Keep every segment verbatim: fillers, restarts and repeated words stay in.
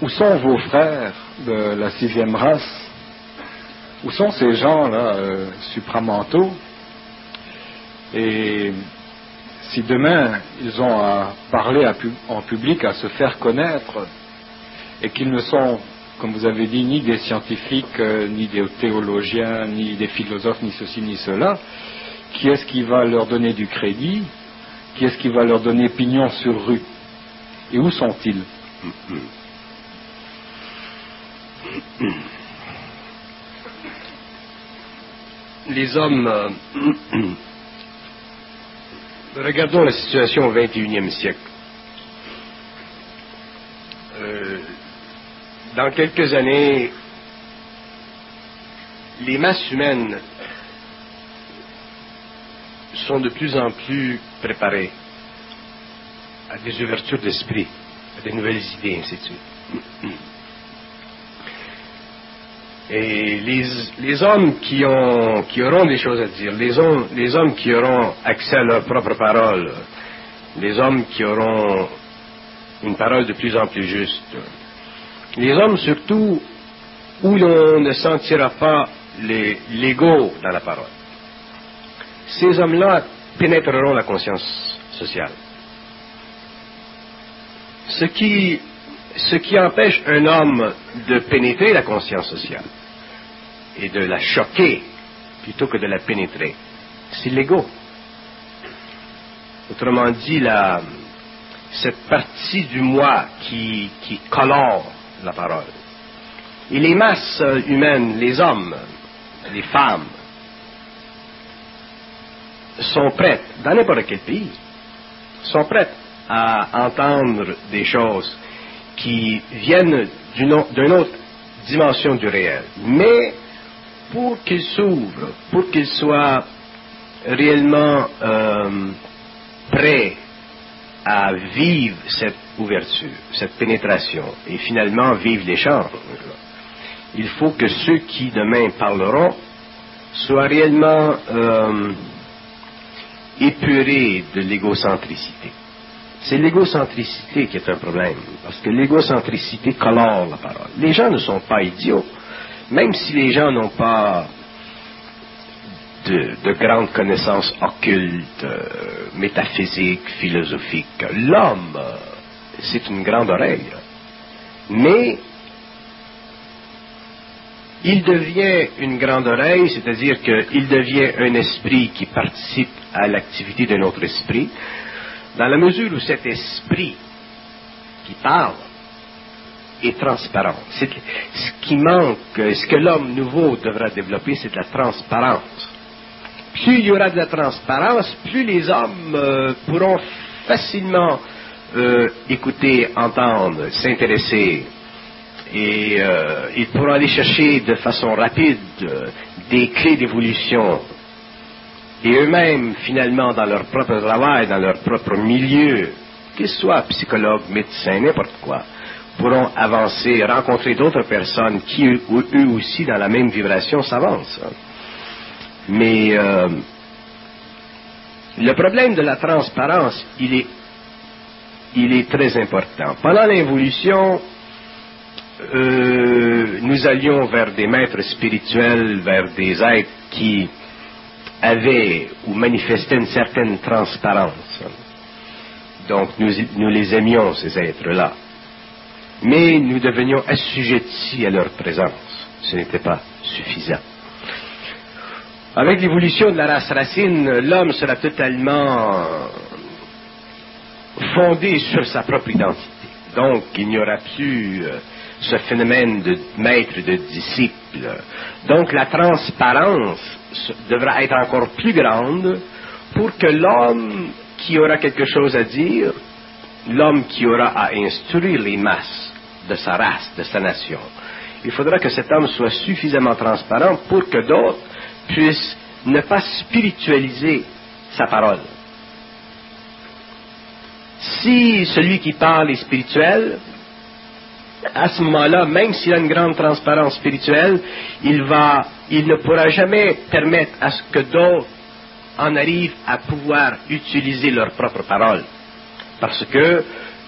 où sont vos frères de la sixième race? Où sont ces gens-là, euh, supramentaux? Et si demain ils ont à parler à pu- en public, à se faire connaître, et qu'ils ne sont, comme vous avez dit, ni des scientifiques, euh, ni des théologiens, ni des philosophes, ni ceci, ni cela, qui est-ce qui va leur donner du crédit? Qui est-ce qui va leur donner pignon sur rue? Et où sont-ils? Les hommes... euh, regardons la situation au vingt et unième siècle. Euh, dans quelques années, les masses humaines sont de plus en plus préparées à des ouvertures d'esprit, à des nouvelles idées, ainsi de suite. Et les, les hommes qui, ont, qui auront des choses à dire, les hommes, les hommes qui auront accès à leur propre parole, les hommes qui auront une parole de plus en plus juste, les hommes surtout où l'on ne sentira pas les, l'ego dans la parole, ces hommes-là pénétreront la conscience sociale. Ce qui, ce qui empêche un homme de pénétrer la conscience sociale et de la choquer plutôt que de la pénétrer, c'est l'ego. Autrement dit, la, cette partie du moi qui, qui colore la parole. Et les masses humaines, les hommes, les femmes, sont prêtes, dans n'importe quel pays, sont prêtes à entendre des choses qui viennent d'une, d'une autre dimension du réel. Mais pour qu'ils s'ouvrent, pour qu'ils soient réellement euh, prêts à vivre cette ouverture, cette pénétration, et finalement vivre l'échange, il faut que ceux qui demain parleront soient réellement euh, épurés de l'égocentricité. C'est l'égocentricité qui est un problème, parce que l'égocentricité colore la parole. Les gens ne sont pas idiots, même si les gens n'ont pas de, de grandes connaissances occultes, euh, métaphysiques, philosophiques. L'homme, euh, c'est une grande oreille, mais il devient une grande oreille, c'est-à-dire qu'il devient un esprit qui participe à l'activité d'un autre esprit, dans la mesure où cet esprit qui parle est transparent. C'est, ce qui manque, ce que l'homme nouveau devra développer, c'est de la transparence. Plus il y aura de la transparence, plus les hommes euh, pourront facilement euh, écouter, entendre, s'intéresser, et euh, ils pourront aller chercher de façon rapide euh, des clés d'évolution. Et eux-mêmes, finalement, dans leur propre travail, dans leur propre milieu, qu'ils soient psychologues, médecins, n'importe quoi, pourront avancer, rencontrer d'autres personnes qui, eux, eux aussi, dans la même vibration, s'avancent. Mais euh, le problème de la transparence, il est, il est très important. Pendant l'évolution, euh, nous allions vers des maîtres spirituels, vers des êtres qui avaient ou manifestaient une certaine transparence. Donc nous, nous les aimions, ces êtres-là. Mais nous devenions assujettis à leur présence. Ce n'était pas suffisant. Avec l'évolution de la race racine, l'homme sera totalement fondé sur sa propre identité. Donc il n'y aura plus euh, ce phénomène de maître et de disciple. Donc la transparence devra être encore plus grande pour que l'homme qui aura quelque chose à dire, l'homme qui aura à instruire les masses de sa race, de sa nation, il faudra que cet homme soit suffisamment transparent pour que d'autres puissent ne pas spiritualiser sa parole. Si celui qui parle est spirituel, à ce moment-là, même s'il a une grande transparence spirituelle, il va, il ne pourra jamais permettre à ce que d'autres en arrivent à pouvoir utiliser leur propre parole. Parce que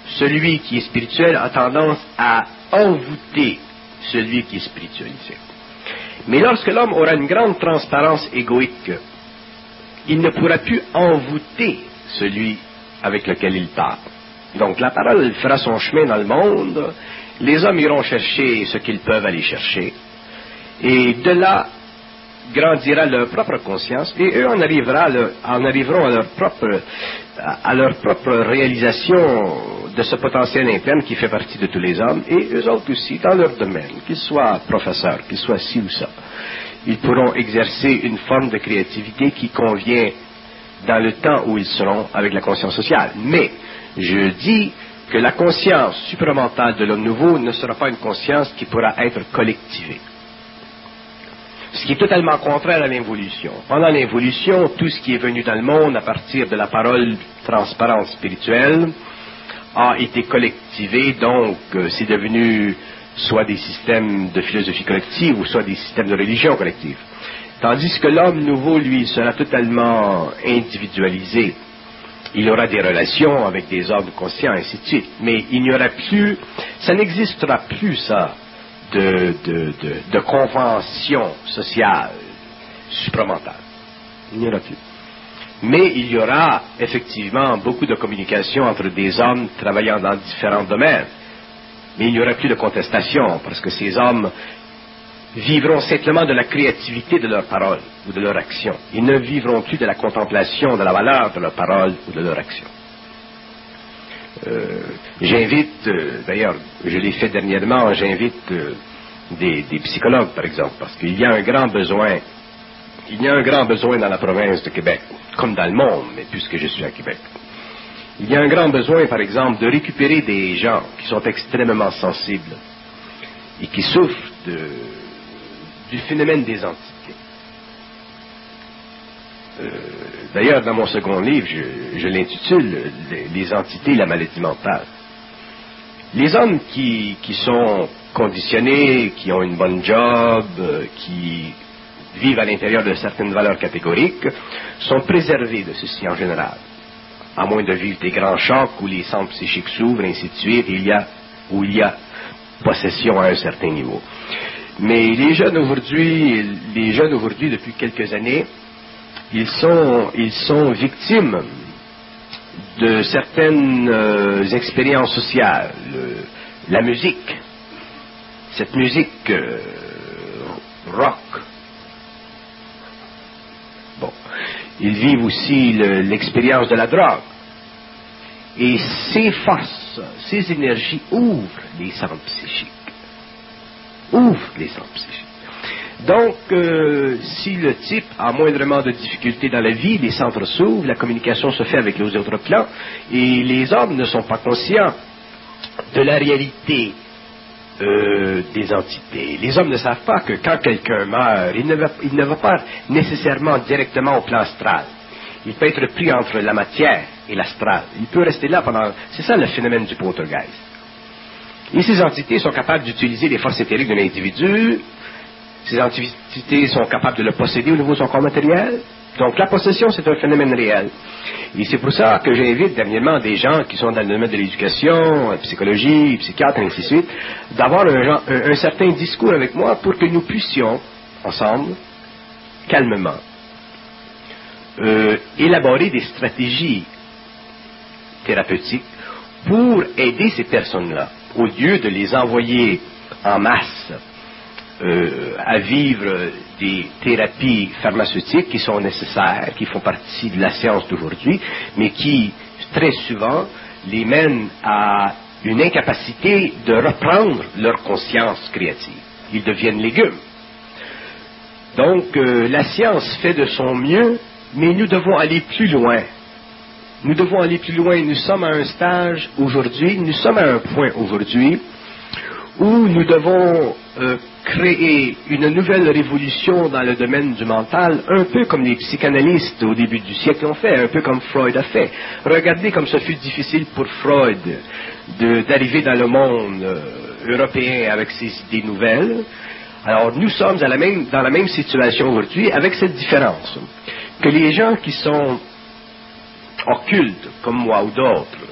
celui qui est spirituel a tendance à envoûter celui qui est spiritualisé. Mais lorsque l'homme aura une grande transparence égoïque, il ne pourra plus envoûter celui avec lequel il parle. Donc la parole fera son chemin dans le monde, les hommes iront chercher ce qu'ils peuvent aller chercher, et de là grandira leur propre conscience, et eux en, arrivera, en arriveront à leur, propre, à leur propre réalisation de ce potentiel interne qui fait partie de tous les hommes, et eux autres aussi, dans leur domaine, qu'ils soient professeurs, qu'ils soient ci ou ça. Ils pourront exercer une forme de créativité qui convient dans le temps où ils seront avec la conscience sociale. Mais je dis que la conscience supramentale de l'homme nouveau ne sera pas une conscience qui pourra être collectivée. Ce qui est totalement contraire à l'involution. Pendant l'involution, tout ce qui est venu dans le monde à partir de la parole transparente spirituelle a été collectivé, donc euh, c'est devenu soit des systèmes de philosophie collective ou soit des systèmes de religion collective. Tandis que l'homme nouveau, lui, sera totalement individualisé. Il aura des relations avec des hommes conscients, ainsi de suite. Mais il n'y aura plus, ça n'existera plus, ça, de, de, de, de convention sociale supramentale. Il n'y aura plus. Mais il y aura effectivement beaucoup de communication entre des hommes travaillant dans différents domaines. Mais il n'y aura plus de contestation, parce que ces hommes vivront simplement de la créativité de leurs paroles ou de leur action. Ils ne vivront plus de la contemplation de la valeur de leurs paroles ou de leur action. Euh, j'invite, euh, d'ailleurs, je l'ai fait dernièrement, j'invite euh, des, des psychologues, par exemple, parce qu'il y a un grand besoin, il y a un grand besoin dans la province de Québec, comme dans le monde, mais puisque je suis à Québec. Il y a un grand besoin, par exemple, de récupérer des gens qui sont extrêmement sensibles et qui souffrent de, du phénomène des entités. Euh, d'ailleurs, dans mon second livre, je, je l'intitule « Les entités et la maladie mentale ». Les hommes qui, qui sont conditionnés, qui ont une bonne job, qui vivent à l'intérieur de certaines valeurs catégoriques, sont préservés de ceci en général. À moins de vivre des grands chocs où les centres psychiques s'ouvrent, ainsi de suite, il y a, où il y a possession à un certain niveau. Mais les jeunes aujourd'hui, les jeunes aujourd'hui, depuis quelques années, ils sont, ils sont victimes de certaines euh, expériences sociales. Le, la musique, cette musique euh, rock. Bon. Ils vivent aussi le, l'expérience de la drogue. Et ces forces, ces énergies ouvrent les centres psychiques. Ouvrent les centres psychiques. Donc, euh, si le type a moindrement de difficultés dans la vie, les centres s'ouvrent, la communication se fait avec les autres plans, et les hommes ne sont pas conscients de la réalité euh, des entités. Les hommes ne savent pas que quand quelqu'un meurt, il ne va, il ne va pas nécessairement directement au plan astral. Il peut être pris entre la matière et l'astral. Il peut rester là pendant... C'est ça le phénomène du poltergeist. Et ces entités sont capables d'utiliser les forces éthériques d'un individu. Ces entités sont capables de le posséder au niveau de son corps matériel. Donc la possession, c'est un phénomène réel. Et c'est pour ça que j'invite dernièrement des gens qui sont dans le domaine de l'éducation, la psychologie, psychiatre, et ainsi de suite, d'avoir un, un, un certain discours avec moi pour que nous puissions, ensemble, calmement, euh, élaborer des stratégies thérapeutiques pour aider ces personnes-là, au lieu de les envoyer en masse Euh, à vivre des thérapies pharmaceutiques qui sont nécessaires, qui font partie de la science d'aujourd'hui, mais qui, très souvent, les mènent à une incapacité de reprendre leur conscience créative. Ils deviennent légumes. Donc, euh, la science fait de son mieux, mais nous devons aller plus loin. Nous devons aller plus loin. Nous sommes à un stage aujourd'hui, nous sommes à un point aujourd'hui où nous devons euh, créer une nouvelle révolution dans le domaine du mental, un peu comme les psychanalystes au début du siècle ont fait, un peu comme Freud a fait. Regardez comme ce fut difficile pour Freud de, d'arriver dans le monde euh, européen avec ses idées nouvelles. Alors nous sommes à la même, dans la même situation aujourd'hui, avec cette différence, que les gens qui sont occultes, comme moi ou d'autres,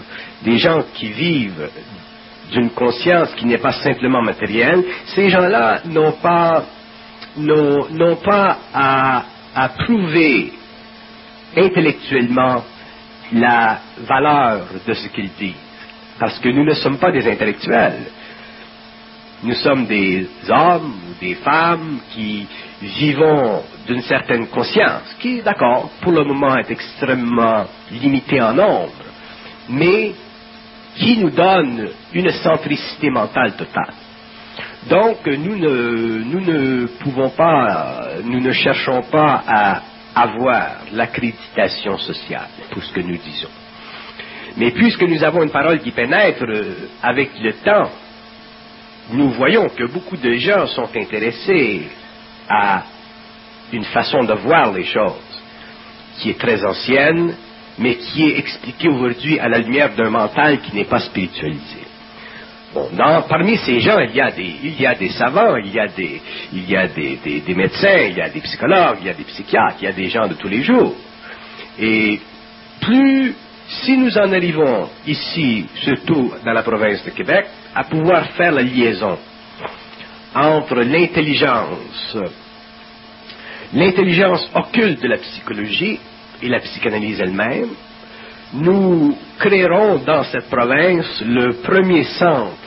des gens qui vivent d'une conscience qui n'est pas simplement matérielle, ces gens-là n'ont pas, n'ont, n'ont pas à, à prouver intellectuellement la valeur de ce qu'ils disent. Parce que nous ne sommes pas des intellectuels. Nous sommes des hommes, des femmes qui vivons d'une certaine conscience, qui, d'accord, pour le moment est extrêmement limitée en nombre, mais qui nous donne une centricité mentale totale. Donc, nous ne, nous ne pouvons pas, nous ne cherchons pas à avoir l'accréditation sociale pour ce que nous disons. Mais puisque nous avons une parole qui pénètre avec le temps, nous voyons que beaucoup de gens sont intéressés à une façon de voir les choses qui est très ancienne, mais qui est expliquée aujourd'hui à la lumière d'un mental qui n'est pas spiritualisé. Bon, non, parmi ces gens, il y a des, il y a des savants, il y a des, il y a des, des, des médecins, il y a des psychologues, il y a des psychiatres, il y a des gens de tous les jours. Et plus, si nous en arrivons ici, surtout dans la province de Québec, à pouvoir faire la liaison entre l'intelligence, l'intelligence occulte de la psychologie et la psychanalyse elle-même, nous créerons dans cette province le premier centre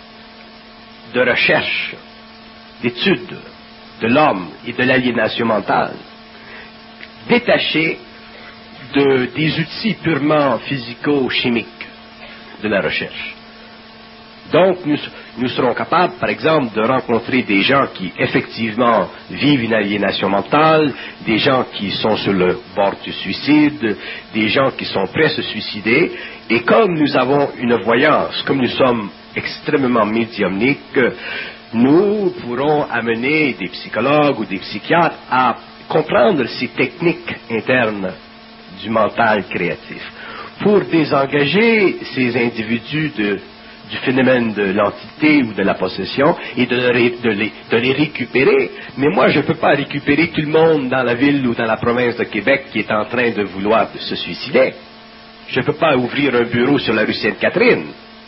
de recherche, d'étude de l'homme et de l'aliénation mentale, détaché de, des outils purement physico-chimiques de la recherche. Donc, nous, nous serons capables, par exemple, de rencontrer des gens qui, effectivement, vivent une aliénation mentale, des gens qui sont sur le bord du suicide, des gens qui sont prêts à se suicider, et comme nous avons une voyance, comme nous sommes extrêmement médiumniques, nous pourrons amener des psychologues ou des psychiatres à comprendre ces techniques internes du mental créatif, pour désengager ces individus de du phénomène de l'entité ou de la possession et de, de, les, de les récupérer. Mais moi, je ne peux pas récupérer tout le monde dans la ville ou dans la province de Québec qui est en train de vouloir se suicider. Je ne peux pas ouvrir un bureau sur la rue Sainte-Catherine.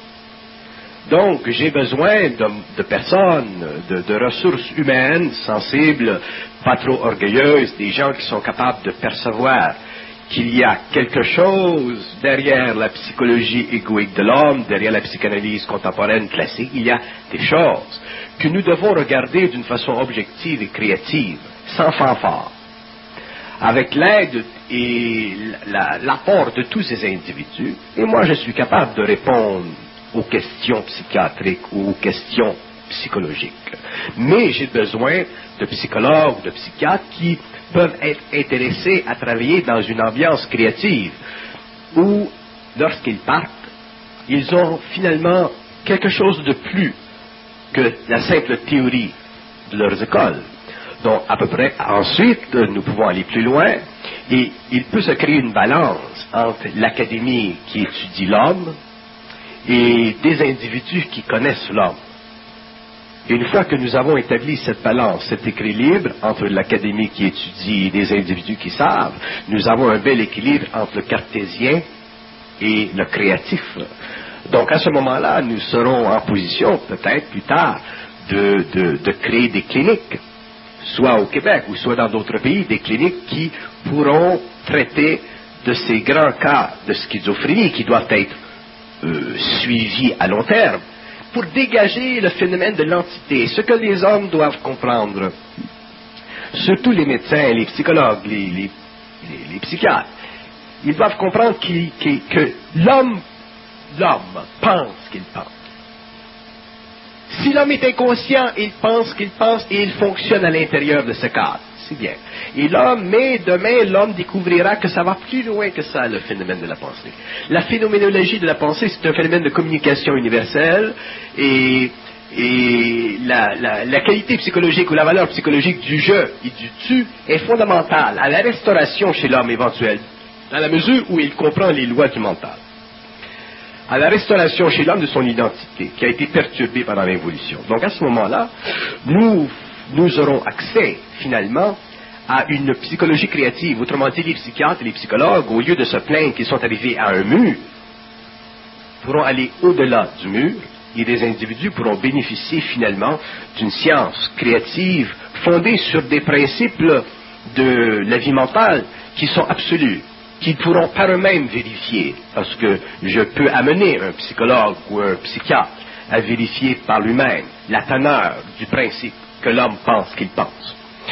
Donc, j'ai besoin de, de personnes, de, de ressources humaines, sensibles, pas trop orgueilleuses, des gens qui sont capables de percevoir qu'il y a quelque chose derrière la psychologie égoïque de l'homme, derrière la psychanalyse contemporaine classique, il y a des choses que nous devons regarder d'une façon objective et créative, sans fanfare, avec l'aide et la, l'apport de tous ces individus, et moi je suis capable de répondre aux questions psychiatriques ou aux questions psychologiques. Mais j'ai besoin de psychologues, de psychiatres qui peuvent être intéressés à travailler dans une ambiance créative où, lorsqu'ils partent, ils ont finalement quelque chose de plus que la simple théorie de leurs écoles. Donc, à peu près, ensuite, nous pouvons aller plus loin et il peut se créer une balance entre l'académie qui étudie l'homme et des individus qui connaissent l'homme. Et une fois que nous avons établi cette balance, cet équilibre entre l'académie qui étudie et des individus qui savent, nous avons un bel équilibre entre le cartésien et le créatif. Donc à ce moment-là, nous serons en position, peut-être plus tard, de, de, de créer des cliniques, soit au Québec ou soit dans d'autres pays, des cliniques qui pourront traiter de ces grands cas de schizophrénie qui doivent être euh, suivis à long terme, pour dégager le phénomène de l'entité. Ce que les hommes doivent comprendre, surtout les médecins, les psychologues, les, les, les, les psychiatres, ils doivent comprendre qu'il, qu'il, que l'homme, l'homme pense qu'il pense. Si l'homme est inconscient, il pense qu'il pense et il fonctionne à l'intérieur de ce cadre. C'est bien. Et l'homme, mais demain, l'homme découvrira que ça va plus loin que ça, le phénomène de la pensée. La phénoménologie de la pensée, c'est un phénomène de communication universelle et, et la, la, la qualité psychologique ou la valeur psychologique du je et du tu est fondamentale à la restauration chez l'homme éventuel, dans la mesure où il comprend les lois du mental. À la restauration chez l'homme de son identité, qui a été perturbée pendant l'évolution. Donc à ce moment-là, nous nous aurons accès, finalement, à une psychologie créative. Autrement dit, les psychiatres et les psychologues, au lieu de se plaindre qu'ils sont arrivés à un mur, pourront aller au-delà du mur et des individus pourront bénéficier finalement d'une science créative fondée sur des principes de la vie mentale qui sont absolus, qu'ils pourront par eux-mêmes vérifier, parce que je peux amener un psychologue ou un psychiatre à vérifier par lui-même la teneur du principe que l'homme pense qu'il pense.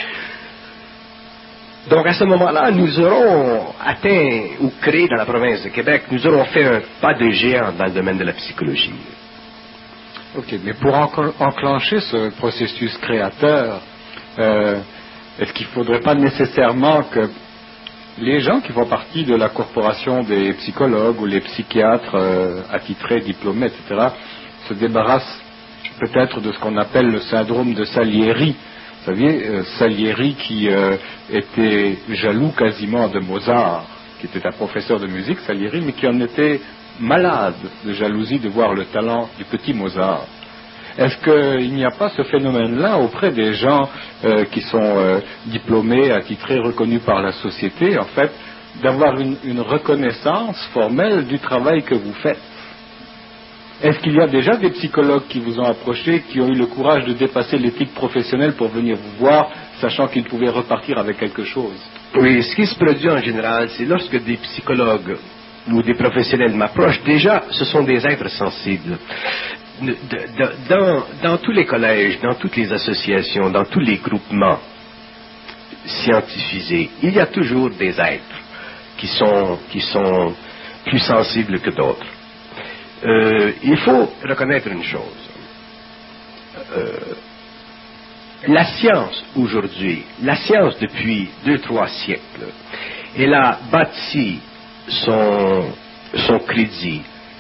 Donc à ce moment-là, nous aurons atteint ou créé dans la province de Québec, nous aurons fait un pas de géant dans le domaine de la psychologie. Ok, mais pour enclencher ce processus créateur, euh, est-ce qu'il ne faudrait pas nécessairement que les gens qui font partie de la corporation des psychologues ou les psychiatres euh, attitrés, diplômés, et cetera, se débarrassent peut-être de ce qu'on appelle le syndrome de Salieri? Vous savez, euh, Salieri qui euh, était jaloux quasiment de Mozart, qui était un professeur de musique, Salieri, mais qui en était malade de jalousie de voir le talent du petit Mozart. Est-ce qu'il n'y a pas ce phénomène-là auprès des gens euh, qui sont euh, diplômés, attitrés, reconnus par la société, en fait, d'avoir une, une reconnaissance formelle du travail que vous faites? Est-ce qu'il y a déjà des psychologues qui vous ont approché, qui ont eu le courage de dépasser l'éthique professionnelle pour venir vous voir, sachant qu'ils pouvaient repartir avec quelque chose? Oui, ce qui se produit en général, c'est lorsque des psychologues ou des professionnels m'approchent, déjà, ce sont des êtres sensibles. De, de, dans, dans tous les collèges, dans toutes les associations, dans tous les groupements scientifisés, il y a toujours des êtres qui sont, qui sont plus sensibles que d'autres. Euh, il faut reconnaître une chose. Euh, la science aujourd'hui, la science depuis deux, trois siècles, elle a bâti son, son crédit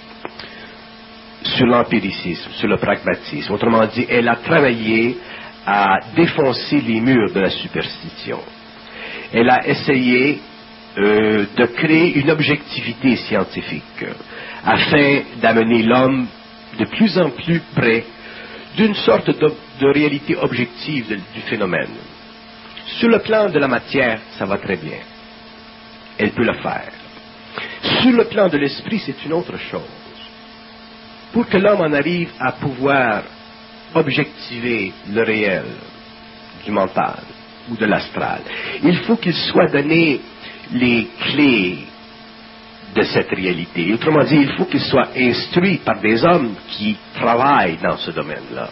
sur l'empiricisme, sur le pragmatisme. Autrement dit, elle a travaillé à défoncer les murs de la superstition. Elle a essayé euh, de créer une objectivité scientifique afin d'amener l'homme de plus en plus près d'une sorte de, de réalité objective de, du phénomène. Sur le plan de la matière, ça va très bien. Elle peut le faire. Sur le plan de l'esprit, c'est une autre chose. Pour que l'homme en arrive à pouvoir objectiver le réel du mental ou de l'astral, il faut qu'il soit donné les clés de cette réalité. Autrement dit, il faut qu'il soit instruit par des hommes qui travaillent dans ce domaine-là.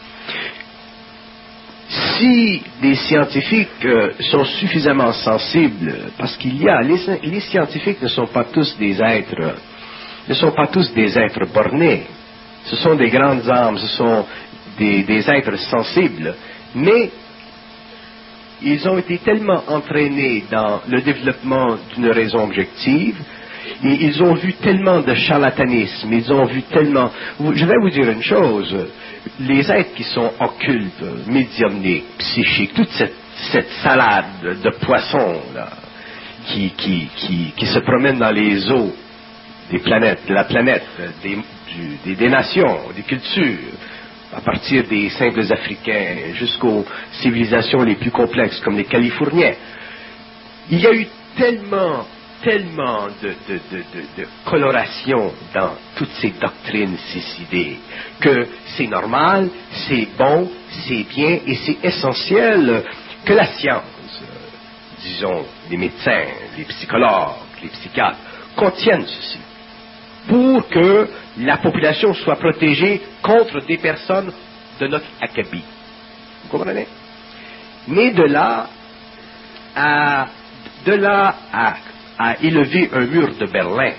Si des scientifiques euh, sont suffisamment sensibles, parce qu'il y a, les, les scientifiques ne sont pas tous des êtres, ne sont pas tous des êtres bornés. Ce sont des grandes âmes, ce sont des, des êtres sensibles, mais ils ont été tellement entraînés dans le développement d'une raison objective, et ils ont vu tellement de charlatanisme, ils ont vu tellement... Je vais vous dire une chose, les êtres qui sont occultes, médiumniques, psychiques, toute cette, cette salade de poissons là, qui, qui, qui, qui se promènent dans les eaux des planètes, de la planète, des, du, des, des nations, des cultures, à partir des simples Africains jusqu'aux civilisations les plus complexes comme les Californiens. Il y a eu tellement, tellement de, de, de, de, de coloration dans toutes ces doctrines, ces idées, que c'est normal, c'est bon, c'est bien et c'est essentiel que la science, euh, disons, les médecins, les psychologues, les psychiatres, contiennent ceci, pour que la population soit protégée contre des personnes de notre acabit. Vous comprenez? Mais de là à, de là à, à élever un mur de Berlin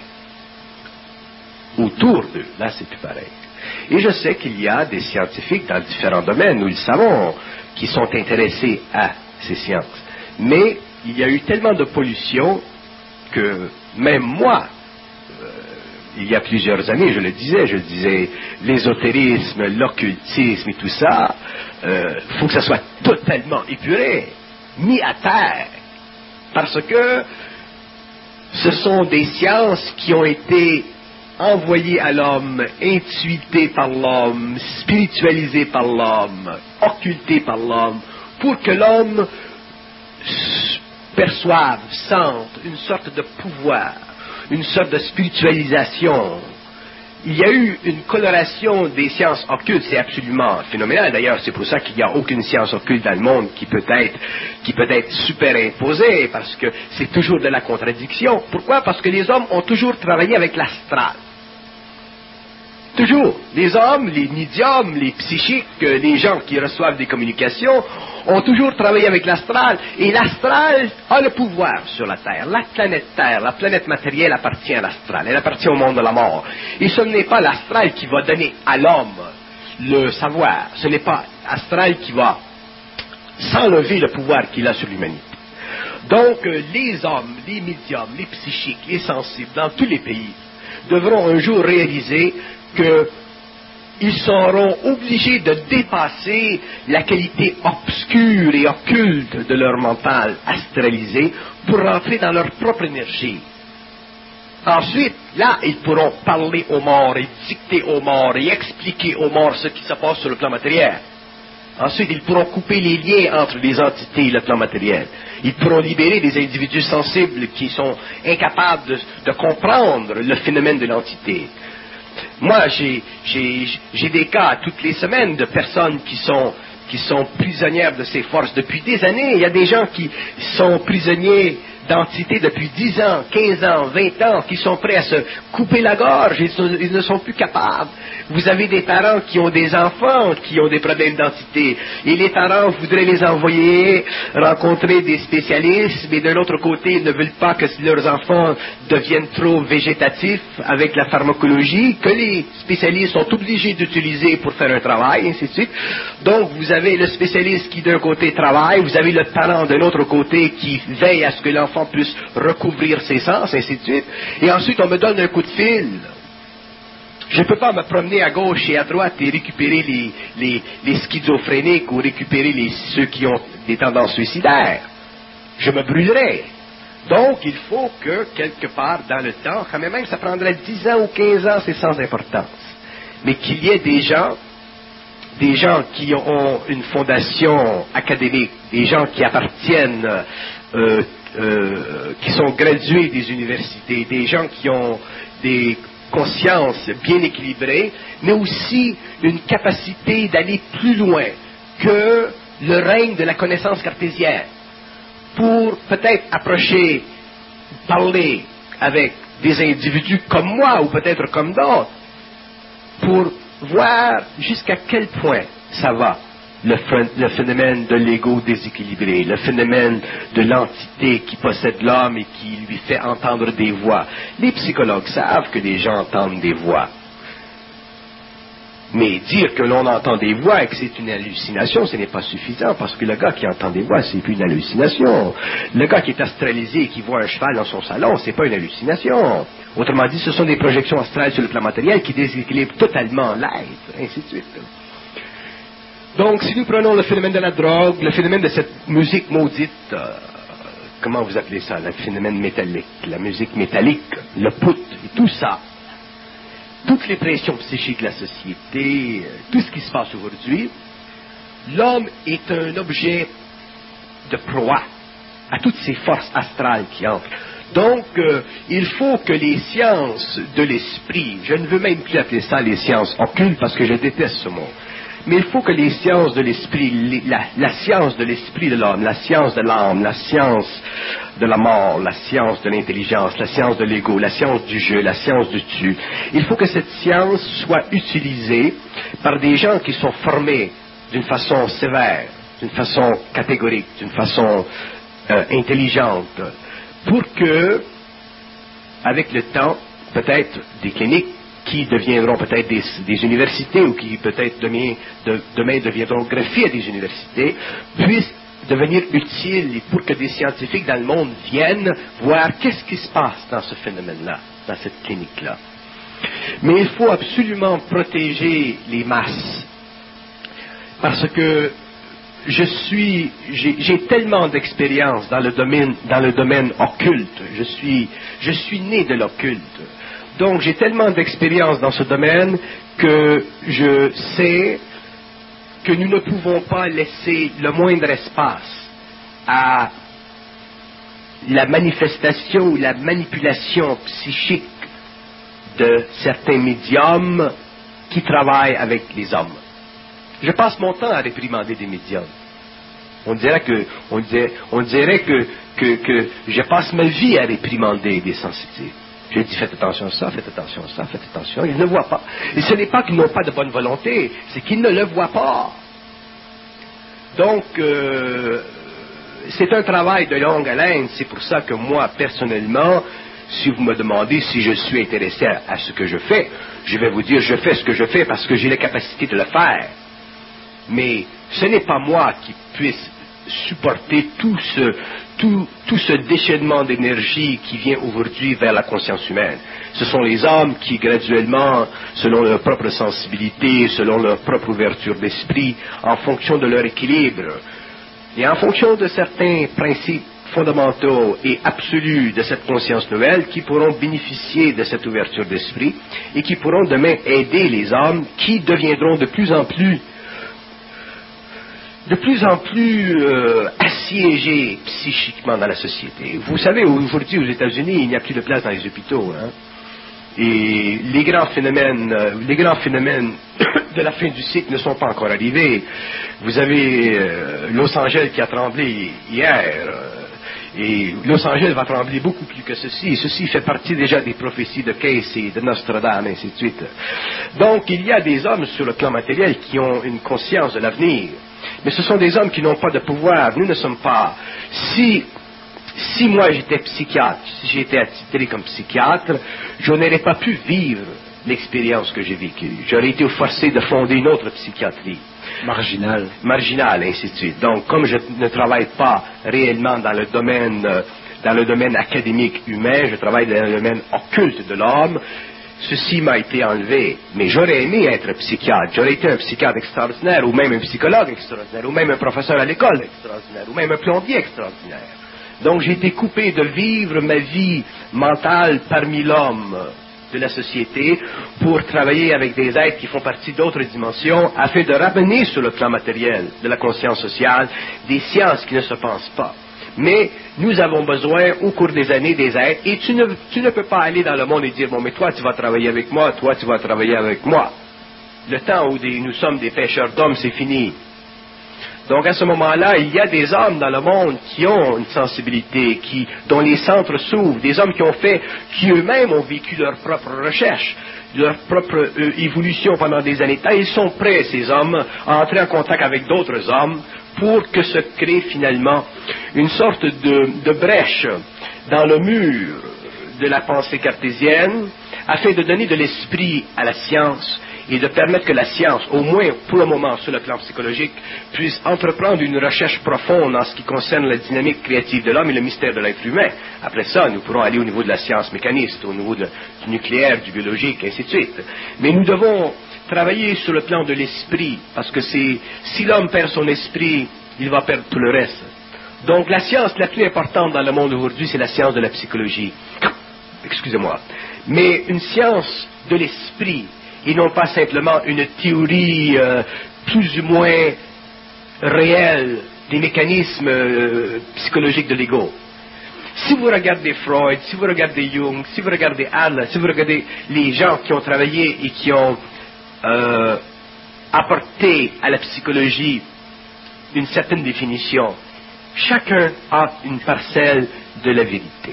autour d'eux, là c'est plus pareil. Et je sais qu'il y a des scientifiques dans différents domaines, nous le savons, qui sont intéressés à ces sciences. Mais il y a eu tellement de pollution que même moi, il y a plusieurs années, je le disais, je le disais, l'ésotérisme, l'occultisme et tout ça, euh, faut que ça soit totalement épuré, mis à terre, parce que ce sont des sciences qui ont été envoyées à l'homme, intuitées par l'homme, spiritualisées par l'homme, occultées par l'homme, pour que l'homme perçoive, sente une sorte de pouvoir, une sorte de spiritualisation il y a eu une coloration des sciences occultes, c'est absolument phénoménal. D'ailleurs, c'est pour ça qu'il n'y a aucune science occulte dans le monde qui peut être, qui peut être superimposée, parce que c'est toujours de la contradiction. Pourquoi? Parce que les hommes ont toujours travaillé avec l'astral. Toujours. Les hommes, les médiums, les psychiques, les gens qui reçoivent des communications, ont toujours travaillé avec l'astral. Et l'astral a le pouvoir sur la Terre. La planète Terre, la planète matérielle appartient à l'astral. Elle appartient au monde de la mort. Et ce n'est pas l'astral qui va donner à l'homme le savoir. Ce n'est pas l'astral qui va s'enlever le pouvoir qu'il a sur l'humanité. Donc, les hommes, les médiums, les psychiques, les sensibles, dans tous les pays, devront un jour réaliser qu'ils seront obligés de dépasser la qualité obscure et occulte de leur mental astralisé pour rentrer dans leur propre énergie. Ensuite, là, ils pourront parler aux morts et dicter aux morts et expliquer aux morts ce qui se passe sur le plan matériel. Ensuite, ils pourront couper les liens entre les entités et le plan matériel. Ils pourront libérer des individus sensibles qui sont incapables de, de comprendre le phénomène de l'entité. Moi, j'ai, j'ai, j'ai des cas toutes les semaines de personnes qui sont, qui sont prisonnières de ces forces depuis des années. Il y a des gens qui sont prisonniers d'entités depuis dix ans, quinze ans, vingt ans, qui sont prêts à se couper la gorge, ils, sont, ils ne sont plus capables. Vous avez des parents qui ont des enfants qui ont des problèmes d'entité, et les parents voudraient les envoyer rencontrer des spécialistes, mais de l'autre côté, ils ne veulent pas que leurs enfants deviennent trop végétatifs avec la pharmacologie, que les spécialistes sont obligés d'utiliser pour faire un travail, et ainsi de suite. Donc, vous avez le spécialiste qui d'un côté travaille, vous avez le parent d'un autre côté qui veille à ce que l'enfant puisse recouvrir ses sens, ainsi de suite. Et ensuite, on me donne un coup de fil. Je ne peux pas me promener à gauche et à droite et récupérer les, les, les schizophréniques ou récupérer les, ceux qui ont des tendances suicidaires. Je me brûlerais. Donc, il faut que, quelque part dans le temps, quand même ça prendrait dix ans ou quinze ans, c'est sans importance. Mais qu'il y ait des gens, des gens qui ont une fondation académique, des gens qui appartiennent euh, Euh, qui sont gradués des universités, des gens qui ont des consciences bien équilibrées, mais aussi une capacité d'aller plus loin que le règne de la connaissance cartésienne, pour peut-être approcher, parler avec des individus comme moi, ou peut-être comme d'autres, pour voir jusqu'à quel point ça va. Le, le phénomène de l'ego déséquilibré, le phénomène de l'entité qui possède l'homme et qui lui fait entendre des voix. Les psychologues savent que les gens entendent des voix. Mais dire que l'on entend des voix et que c'est une hallucination, ce n'est pas suffisant, parce que le gars qui entend des voix, c'est plus une hallucination. Le gars qui est astralisé et qui voit un cheval dans son salon, c'est pas une hallucination. Autrement dit, ce sont des projections astrales sur le plan matériel qui déséquilibrent totalement l'être, ainsi de suite. Donc, si nous prenons le phénomène de la drogue, le phénomène de cette musique maudite, euh, comment vous appelez ça, le phénomène métallique, la musique métallique, le put, et tout ça, toutes les pressions psychiques de la société, euh, tout ce qui se passe aujourd'hui, l'homme est un objet de proie à toutes ces forces astrales qui entrent. Donc, euh, il faut que les sciences de l'esprit, je ne veux même plus appeler ça les sciences occultes parce que je déteste ce mot, mais il faut que les sciences de l'esprit, la, la science de l'esprit de l'homme, la science de l'âme, la science de la mort, la science de l'intelligence, la science de l'ego, la science du jeu, la science du tu, il faut que cette science soit utilisée par des gens qui sont formés d'une façon sévère, d'une façon catégorique, d'une façon euh, intelligente, pour que, avec le temps, peut-être des cliniques qui deviendront peut-être des, des universités ou qui peut-être demain, de, demain deviendront greffés à des universités, puissent devenir utiles pour que des scientifiques dans le monde viennent voir qu'est-ce qui se passe dans ce phénomène-là, dans cette clinique-là. Mais il faut absolument protéger les masses, parce que je suis, j'ai, j'ai tellement d'expérience dans le domaine, dans le domaine occulte. Je suis, je suis né de l'occulte. Donc, j'ai tellement d'expérience dans ce domaine que je sais que nous ne pouvons pas laisser le moindre espace à la manifestation ou la manipulation psychique de certains médiums qui travaillent avec les hommes. Je passe mon temps à réprimander des médiums. On dirait que, on dirait, on dirait que, que, que je passe ma vie à réprimander des sensitifs. Je dis faites attention à ça, faites attention à ça, faites attention. Ils ne voient pas. Et ce n'est pas qu'ils n'ont pas de bonne volonté, c'est qu'ils ne le voient pas. Donc, euh, c'est un travail de longue haleine. C'est pour ça que moi, personnellement, si vous me demandez si je suis intéressé à, à ce que je fais, je vais vous dire je fais ce que je fais parce que j'ai la capacité de le faire. Mais ce n'est pas moi qui puisse supporter tout ce, tout, tout ce déchaînement d'énergie qui vient aujourd'hui vers la conscience humaine. Ce sont les hommes qui, graduellement, selon leur propre sensibilité, selon leur propre ouverture d'esprit, en fonction de leur équilibre, et en fonction de certains principes fondamentaux et absolus de cette conscience nouvelle, qui pourront bénéficier de cette ouverture d'esprit et qui pourront demain aider les hommes qui deviendront de plus en plus de plus en plus euh, assiégés psychiquement dans la société. Vous savez, aujourd'hui aux États-Unis, il n'y a plus de place dans les hôpitaux. Hein? Et les grands phénomènes, euh, les grands phénomènes de la fin du cycle ne sont pas encore arrivés. Vous avez euh, Los Angeles qui a tremblé hier. Euh, Et Los Angeles va trembler beaucoup plus que ceci. Ceci fait partie déjà des prophéties de Casey, de Nostradamus, et ainsi de suite. Donc, il y a des hommes sur le plan matériel qui ont une conscience de l'avenir. Mais ce sont des hommes qui n'ont pas de pouvoir. Nous ne sommes pas... Si, si moi j'étais psychiatre, si j'étais attitré comme psychiatre, je n'aurais pas pu vivre l'expérience que j'ai vécue. J'aurais été forcé de fonder une autre psychiatrie. Marginal. Marginal, et ainsi de suite. Donc, comme je ne travaille pas réellement dans le domaine, euh, dans le domaine académique humain, je travaille dans le domaine occulte de l'homme, ceci m'a été enlevé. Mais j'aurais aimé être psychiatre. J'aurais été un psychiatre extraordinaire, ou même un psychologue extraordinaire, ou même un professeur à l'école extraordinaire, ou même un plombier extraordinaire. Donc, j'ai été coupé de vivre ma vie mentale parmi l'homme de la société pour travailler avec des êtres qui font partie d'autres dimensions afin de ramener sur le plan matériel de la conscience sociale des sciences qui ne se pensent pas. Mais nous avons besoin au cours des années des êtres et tu ne, tu ne peux pas aller dans le monde et dire bon mais toi tu vas travailler avec moi, toi tu vas travailler avec moi. Le temps où des, nous sommes des pêcheurs d'hommes c'est fini. Donc à ce moment-là, il y a des hommes dans le monde qui ont une sensibilité, qui, dont les centres s'ouvrent, des hommes qui ont fait, qui eux-mêmes ont vécu leur propre recherche, leur propre euh, évolution pendant des années. Ils sont prêts, ces hommes, à entrer en contact avec d'autres hommes pour que se crée finalement une sorte de, de brèche dans le mur de la pensée cartésienne afin de donner de l'esprit à la science et de permettre que la science, au moins pour le moment sur le plan psychologique, puisse entreprendre une recherche profonde en ce qui concerne la dynamique créative de l'homme et le mystère de l'être humain. Après ça, nous pourrons aller au niveau de la science mécaniste, au niveau de, du nucléaire, du biologique, et ainsi de suite. Mais nous devons travailler sur le plan de l'esprit, parce que c'est, si l'homme perd son esprit, il va perdre tout le reste. Donc la science la plus importante dans le monde aujourd'hui, c'est la science de la psychologie. Excusez-moi. Mais une science de l'esprit, et non pas simplement une théorie euh, plus ou moins réelle des mécanismes euh, psychologiques de l'ego. Si vous regardez Freud, si vous regardez Jung, si vous regardez Adler, si vous regardez les gens qui ont travaillé et qui ont euh, apporté à la psychologie une certaine définition, chacun a une parcelle de la vérité.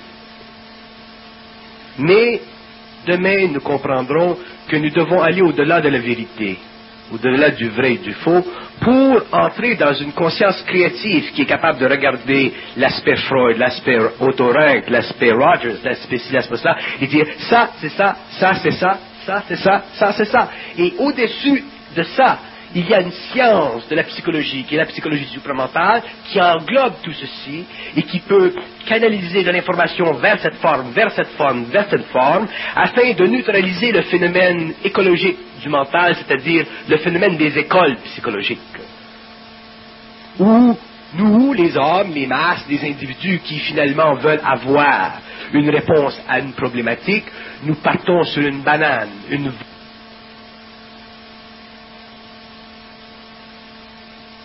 Mais demain, nous comprendrons que nous devons aller au-delà de la vérité, au-delà du vrai et du faux, pour entrer dans une conscience créative qui est capable de regarder l'aspect Freud, l'aspect Otto Rank, l'aspect Rogers, l'aspect ci, l'aspect ça, et dire ça, c'est ça, ça, c'est ça, ça, c'est ça, ça, c'est ça. Et au-dessus de ça, il y a une science de la psychologie, qui est la psychologie supramentale, qui englobe tout ceci et qui peut canaliser de l'information vers cette forme, vers cette forme, vers cette forme, afin de neutraliser le phénomène écologique du mental, c'est-à-dire le phénomène des écoles psychologiques. Où nous, les hommes, les masses, les individus qui finalement veulent avoir une réponse à une problématique, nous partons sur une banane, une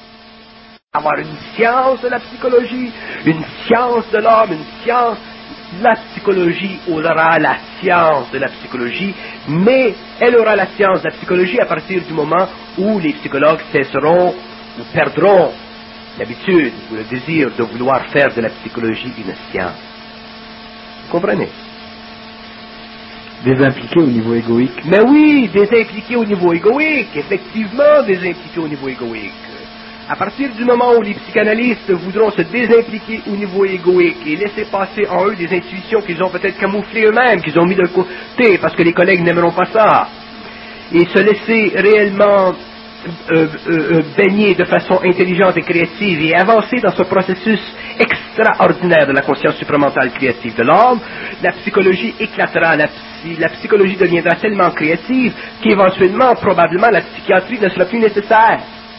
avoir une science de la psychologie, une science de l'homme, une science la psychologie aura la science de la psychologie, mais elle aura la science de la psychologie à partir du moment où les psychologues cesseront ou perdront l'habitude ou le désir de vouloir faire de la psychologie une science. Vous comprenez? Désimpliqué au niveau égoïque. Mais oui, désimpliqué au niveau égoïque, effectivement désimpliqué au niveau égoïque. À partir du moment où les psychanalystes voudront se désimpliquer au niveau égoïque et laisser passer en eux des intuitions qu'ils ont peut-être camouflées eux-mêmes, qu'ils ont mis de côté parce que les collègues n'aimeront pas ça, et se laisser réellement euh, euh, baigner de façon intelligente et créative et avancer dans ce processus extraordinaire de la conscience supramentale créative de l'homme, la psychologie éclatera, la, psy, la psychologie deviendra tellement créative qu'éventuellement, probablement, la psychiatrie ne sera plus nécessaire.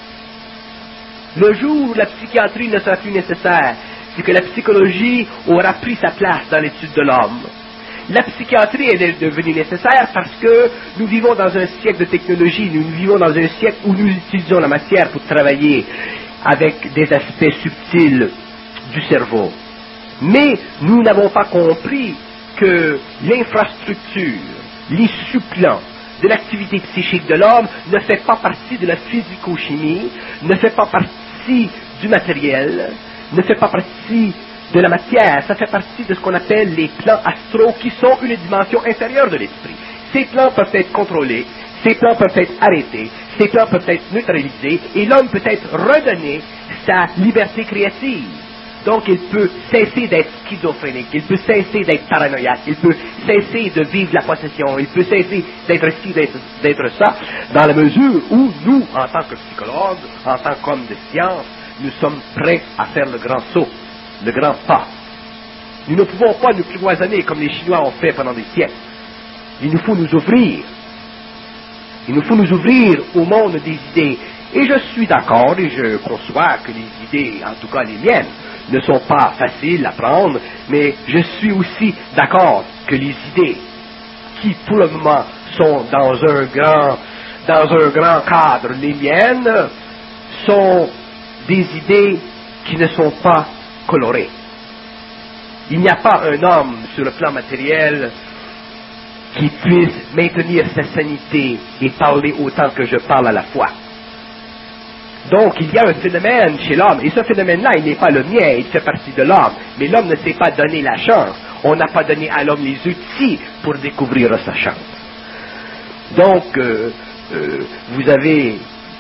Le jour où la psychiatrie ne sera plus nécessaire, c'est que la psychologie aura pris sa place dans l'étude de l'homme. La psychiatrie est devenue nécessaire parce que nous vivons dans un siècle de technologie, nous vivons dans un siècle où nous utilisons la matière pour travailler avec des aspects subtils du cerveau. Mais nous n'avons pas compris que l'infrastructure, les sous-plans de l'activité psychique de l'homme ne fait pas partie de la physico-chimie, ne fait pas partie du matériel, ne fait pas partie de la matière, ça fait partie de ce qu'on appelle les plans astraux qui sont une dimension intérieure de l'esprit. Ces plans peuvent être contrôlés, ces plans peuvent être arrêtés, ces plans peuvent être neutralisés et l'homme peut être redonné sa liberté créative. Donc il peut cesser d'être schizophrénique, il peut cesser d'être paranoïaque, il peut cesser de vivre la possession, il peut cesser d'être ci, d'être, d'être ça, dans la mesure où nous, en tant que psychologues, en tant qu'hommes de science, nous sommes prêts à faire le grand saut, le grand pas. Nous ne pouvons pas nous cloisonner comme les Chinois ont fait pendant des siècles. Il nous faut nous ouvrir. Il nous faut nous ouvrir au monde des idées. Et je suis d'accord et je conçois que les idées, en tout cas les miennes, ne sont pas faciles à prendre, mais je suis aussi d'accord que les idées qui, pour le moment, sont dans un grand, dans un grand cadre, les miennes, sont des idées qui ne sont pas colorées. Il n'y a pas un homme sur le plan matériel qui puisse maintenir sa sanité et parler autant que je parle à la fois. Donc, il y a un phénomène chez l'homme, et ce phénomène-là, il n'est pas le mien, il fait partie de l'homme, mais l'homme ne s'est pas donné la chance. On n'a pas donné à l'homme les outils pour découvrir sa chance. Donc, euh, euh, vous avez,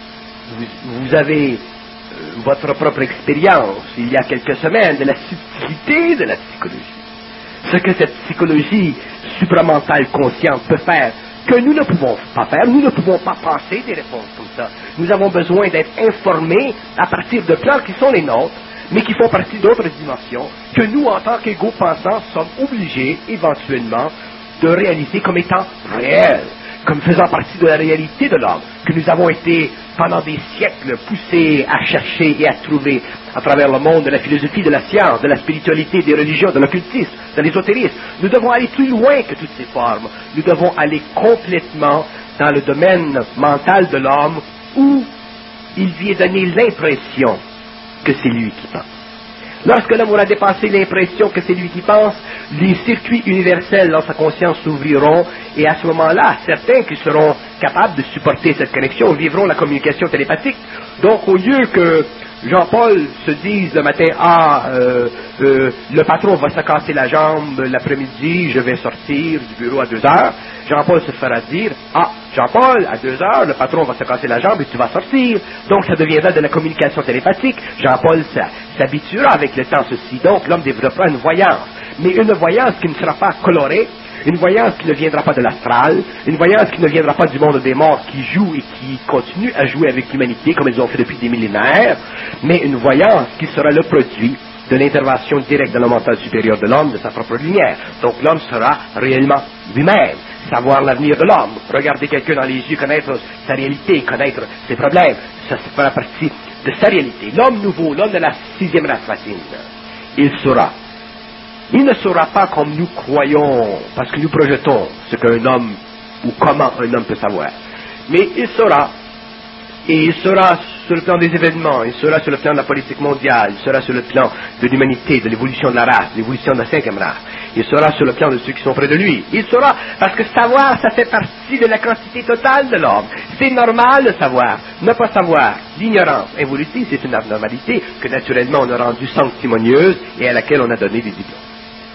vous, vous avez euh, votre propre expérience, il y a quelques semaines, de la subtilité de la psychologie. Ce que cette psychologie supramentale consciente peut faire, que nous ne pouvons pas faire, nous ne pouvons pas penser des réponses comme ça. Nous avons besoin d'être informés à partir de plans qui sont les nôtres, mais qui font partie d'autres dimensions, que nous, en tant qu'égaux pensants, sommes obligés, éventuellement, de réaliser comme étant réels, comme faisant partie de la réalité de l'homme, que nous avons été, pendant des siècles, poussés à chercher et à trouver à travers le monde de la philosophie, de la science, de la spiritualité, des religions, de l'occultisme, de l'ésotérisme. Nous devons aller plus loin que toutes ces formes. Nous devons aller complètement dans le domaine mental de l'homme où il lui est donné l'impression que c'est lui qui pense. Lorsque l'homme aura dépassé l'impression que c'est lui qui pense, les circuits universels dans sa conscience s'ouvriront et à ce moment-là, certains qui seront capables de supporter cette connexion vivront la communication télépathique. Donc au lieu que Jean-Paul se dise le matin, ah, euh, euh, le patron va se casser la jambe l'après-midi, je vais sortir du bureau à deux heures, Jean-Paul se fera dire, ah, Jean-Paul, à deux heures, le patron va se casser la jambe et tu vas sortir. Donc ça deviendra de la communication télépathique. Jean-Paul s'habituera avec le temps ceci. Donc l'homme développera une voyance. Mais une voyance qui ne sera pas colorée, une voyance qui ne viendra pas de l'astral, une voyance qui ne viendra pas du monde des morts qui joue et qui continue à jouer avec l'humanité comme ils ont fait depuis des millénaires, mais une voyance qui sera le produit de l'intervention directe dans le mental supérieur de l'homme, de sa propre lumière. Donc l'homme sera réellement lui-même, savoir l'avenir de l'homme, regarder quelqu'un dans les yeux, connaître sa réalité, connaître ses problèmes, ça fera partie de sa réalité. L'homme nouveau, l'homme de la sixième race racine, il saura. Il ne saura pas comme nous croyons, parce que nous projetons ce qu'un homme, ou comment un homme peut savoir. Mais il saura Et il sera sur le plan des événements, il sera sur le plan de la politique mondiale, il sera sur le plan de l'humanité, de l'évolution de la race, de l'évolution de la cinquième race. Il sera sur le plan de ceux qui sont près de lui. Il sera, parce que savoir, ça fait partie de la quantité totale de l'homme. C'est normal de savoir. Ne pas savoir, l'ignorance évolutive, c'est une abnormalité que naturellement on a rendue sanctimonnieuse et à laquelle on a donné des diplômes.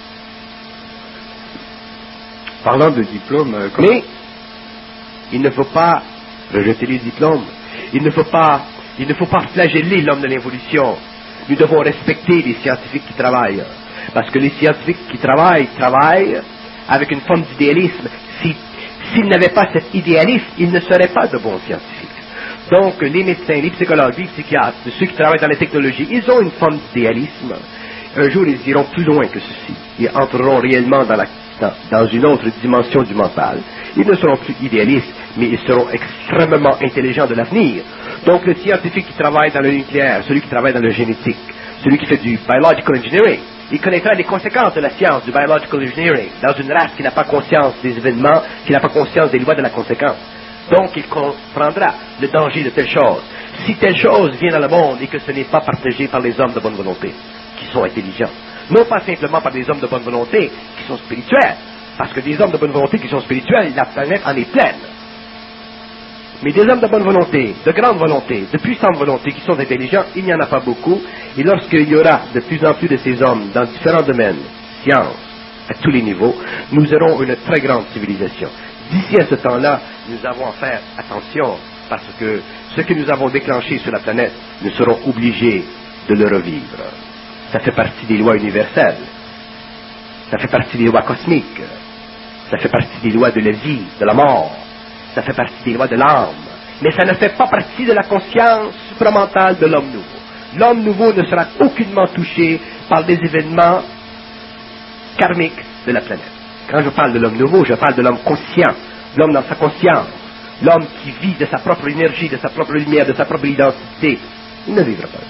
Parlant de diplômes... Euh, comment... Mais, il ne faut pas rejeter les diplômes. Il ne faut pas, il ne faut pas flageller l'homme de l'évolution. Nous devons respecter les scientifiques qui travaillent. Parce que les scientifiques qui travaillent, travaillent avec une forme d'idéalisme. Si, s'ils n'avaient pas cet idéalisme, ils ne seraient pas de bons scientifiques. Donc, les médecins, les psychologues, les psychiatres, ceux qui travaillent dans la technologie, ils ont une forme d'idéalisme. Un jour, ils iront plus loin que ceci. Ils entreront réellement dans, la, dans, dans une autre dimension du mental. Ils ne seront plus idéalistes, mais ils seront extrêmement intelligents de l'avenir. Donc, le scientifique qui travaille dans le nucléaire, celui qui travaille dans le génétique, celui qui fait du biological engineering, il connaîtra les conséquences de la science du biological engineering dans une race qui n'a pas conscience des événements, qui n'a pas conscience des lois de la conséquence. Donc, il comprendra le danger de telle chose. Si telle chose vient dans le monde et que ce n'est pas partagé par les hommes de bonne volonté, qui sont intelligents, non pas simplement par des hommes de bonne volonté qui sont spirituels, parce que des hommes de bonne volonté qui sont spirituels, la planète en est pleine. Mais des hommes de bonne volonté, de grande volonté, de puissante volonté, qui sont intelligents, il n'y en a pas beaucoup. Et lorsqu'il y aura de plus en plus de ces hommes dans différents domaines, sciences, à tous les niveaux, nous aurons une très grande civilisation. D'ici à ce temps-là, nous avons à faire attention, parce que ce que nous avons déclenché sur la planète, nous serons obligés de le revivre. Ça fait partie des lois universelles. Ça fait partie des lois cosmiques. Ça fait partie des lois de la vie, de la mort. Ça fait partie des lois de l'âme. Mais ça ne fait pas partie de la conscience supramentale de l'homme nouveau. L'homme nouveau ne sera aucunement touché par les événements karmiques de la planète. Quand je parle de l'homme nouveau, je parle de l'homme conscient, l'homme dans sa conscience, l'homme qui vit de sa propre énergie, de sa propre lumière, de sa propre identité. Il ne vivra pas.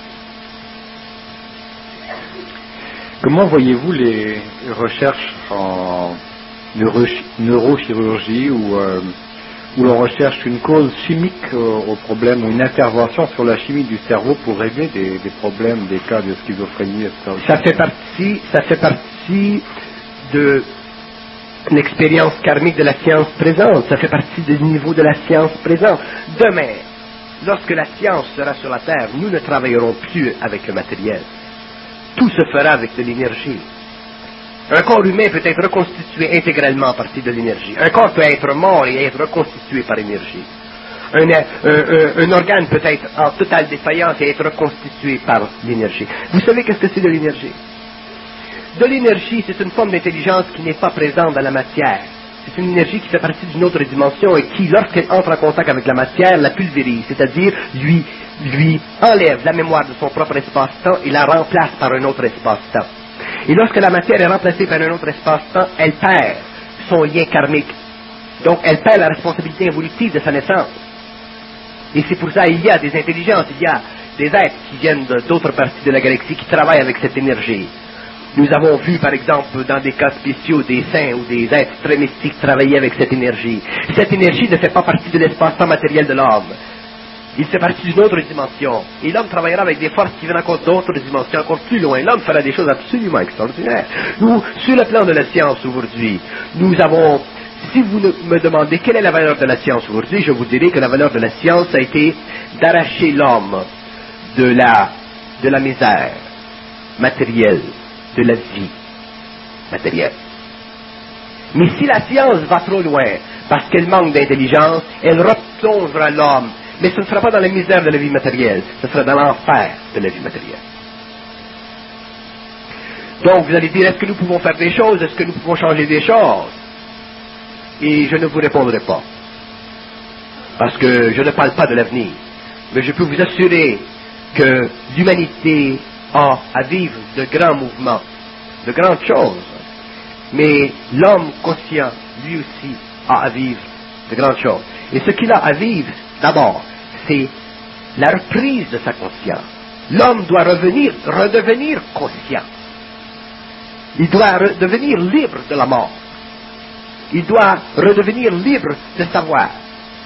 Comment voyez-vous les recherches en neuro neurochirurgie où, euh, où l'on recherche une cause chimique au, au problème ou une intervention sur la chimie du cerveau pour régler des, des problèmes, des cas de schizophrénie, et cetera. Ça fait partie, ça fait partie de l'expérience karmique de la science présente, ça fait partie du niveau de la science présente. Demain, lorsque la science sera sur la Terre, nous ne travaillerons plus avec le matériel. Tout se fera avec de l'énergie. Un corps humain peut être reconstitué intégralement à partir de l'énergie. Un corps peut être mort et être reconstitué par énergie. Un, un, un, un organe peut être en totale défaillance et être reconstitué par l'énergie. Vous savez qu'est-ce que c'est de l'énergie? De l'énergie, c'est une forme d'intelligence qui n'est pas présente dans la matière. C'est une énergie qui fait partie d'une autre dimension et qui, lorsqu'elle entre en contact avec la matière, la pulvérise, c'est-à-dire lui, lui enlève la mémoire de son propre espace-temps et la remplace par un autre espace-temps. Et lorsque la matière est remplacée par un autre espace-temps, elle perd son lien karmique. Donc, elle perd la responsabilité évolutive de sa naissance. Et c'est pour ça qu'il y a des intelligences, il y a des êtres qui viennent d'autres parties de la galaxie qui travaillent avec cette énergie. Nous avons vu, par exemple, dans des cas spéciaux, des saints ou des êtres très mystiques travailler avec cette énergie. Cette énergie ne fait pas partie de l'espace-temps matériel de l'homme. Il fait partie d'une autre dimension. Et l'homme travaillera avec des forces qui viennent encore d'autres dimensions, encore plus loin. L'homme fera des choses absolument extraordinaires. Nous, sur le plan de la science aujourd'hui, nous avons... Si vous me demandez quelle est la valeur de la science aujourd'hui, je vous dirai que la valeur de la science a été d'arracher l'homme de la, de la misère matérielle, de la vie matérielle. Mais si la science va trop loin, parce qu'elle manque d'intelligence, elle replongera l'homme. Mais ce ne sera pas dans la misère de la vie matérielle, ce sera dans l'enfer de la vie matérielle. Donc vous allez dire, est-ce que nous pouvons faire des choses? Est-ce que nous pouvons changer des choses? Et je ne vous répondrai pas. Parce que je ne parle pas de l'avenir. Mais je peux vous assurer que l'humanité a à vivre de grands mouvements, de grandes choses. Mais l'homme conscient, lui aussi, a à vivre de grandes choses. Et ce qu'il a à vivre, d'abord, c'est la reprise de sa conscience. L'homme doit revenir, redevenir conscient. Il doit redevenir libre de la mort. Il doit redevenir libre de savoir.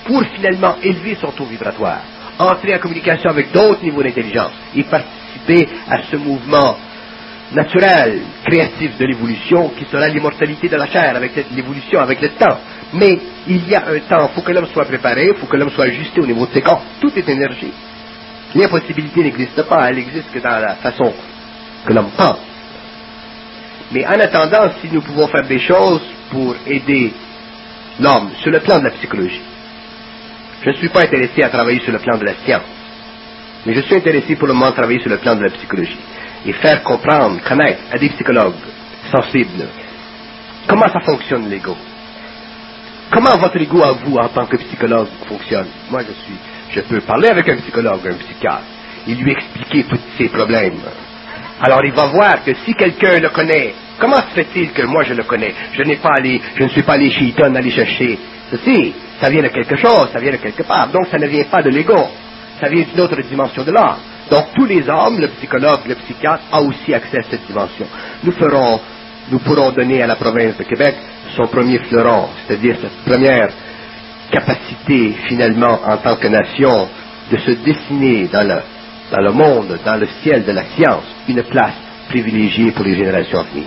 pour finalement élever son taux vibratoire, entrer en communication avec d'autres niveaux d'intelligence et participer à ce mouvement naturel, créatif de l'évolution qui sera l'immortalité de la chair avec l'évolution, avec le temps. Mais il y a un temps, il faut que l'homme soit préparé, il faut que l'homme soit ajusté au niveau de ses corps. Tout est énergie. L'impossibilité n'existe pas, elle n'existe que dans la façon que l'homme pense. Mais en attendant, si nous pouvons faire des choses pour aider l'homme sur le plan de la psychologie, je ne suis pas intéressé à travailler sur le plan de la science, mais je suis intéressé pour le moment à travailler sur le plan de la psychologie et faire comprendre, connaître à des psychologues sensibles comment ça fonctionne l'ego. Comment votre ego à vous, en tant que psychologue, fonctionne? Moi, je suis, je peux parler avec un psychologue, un psychiatre, et lui expliquer tous ces problèmes. Alors, il va voir que si quelqu'un le connaît, comment se fait-il que moi je le connais? Je n'ai pas allé, je ne suis pas allé chez Eaton aller chercher ceci. Ça vient de quelque chose, ça vient de quelque part. Donc, ça ne vient pas de l'ego. Ça vient d'une autre dimension de l'âme. Donc, tous les hommes, le psychologue, le psychiatre, a aussi accès à cette dimension. Nous ferons, nous pourrons donner à la province de Québec son premier fleuron, c'est-à-dire cette première capacité, finalement, en tant que nation, de se dessiner dans le, dans le monde, dans le ciel de la science, une place privilégiée pour les générations à venir.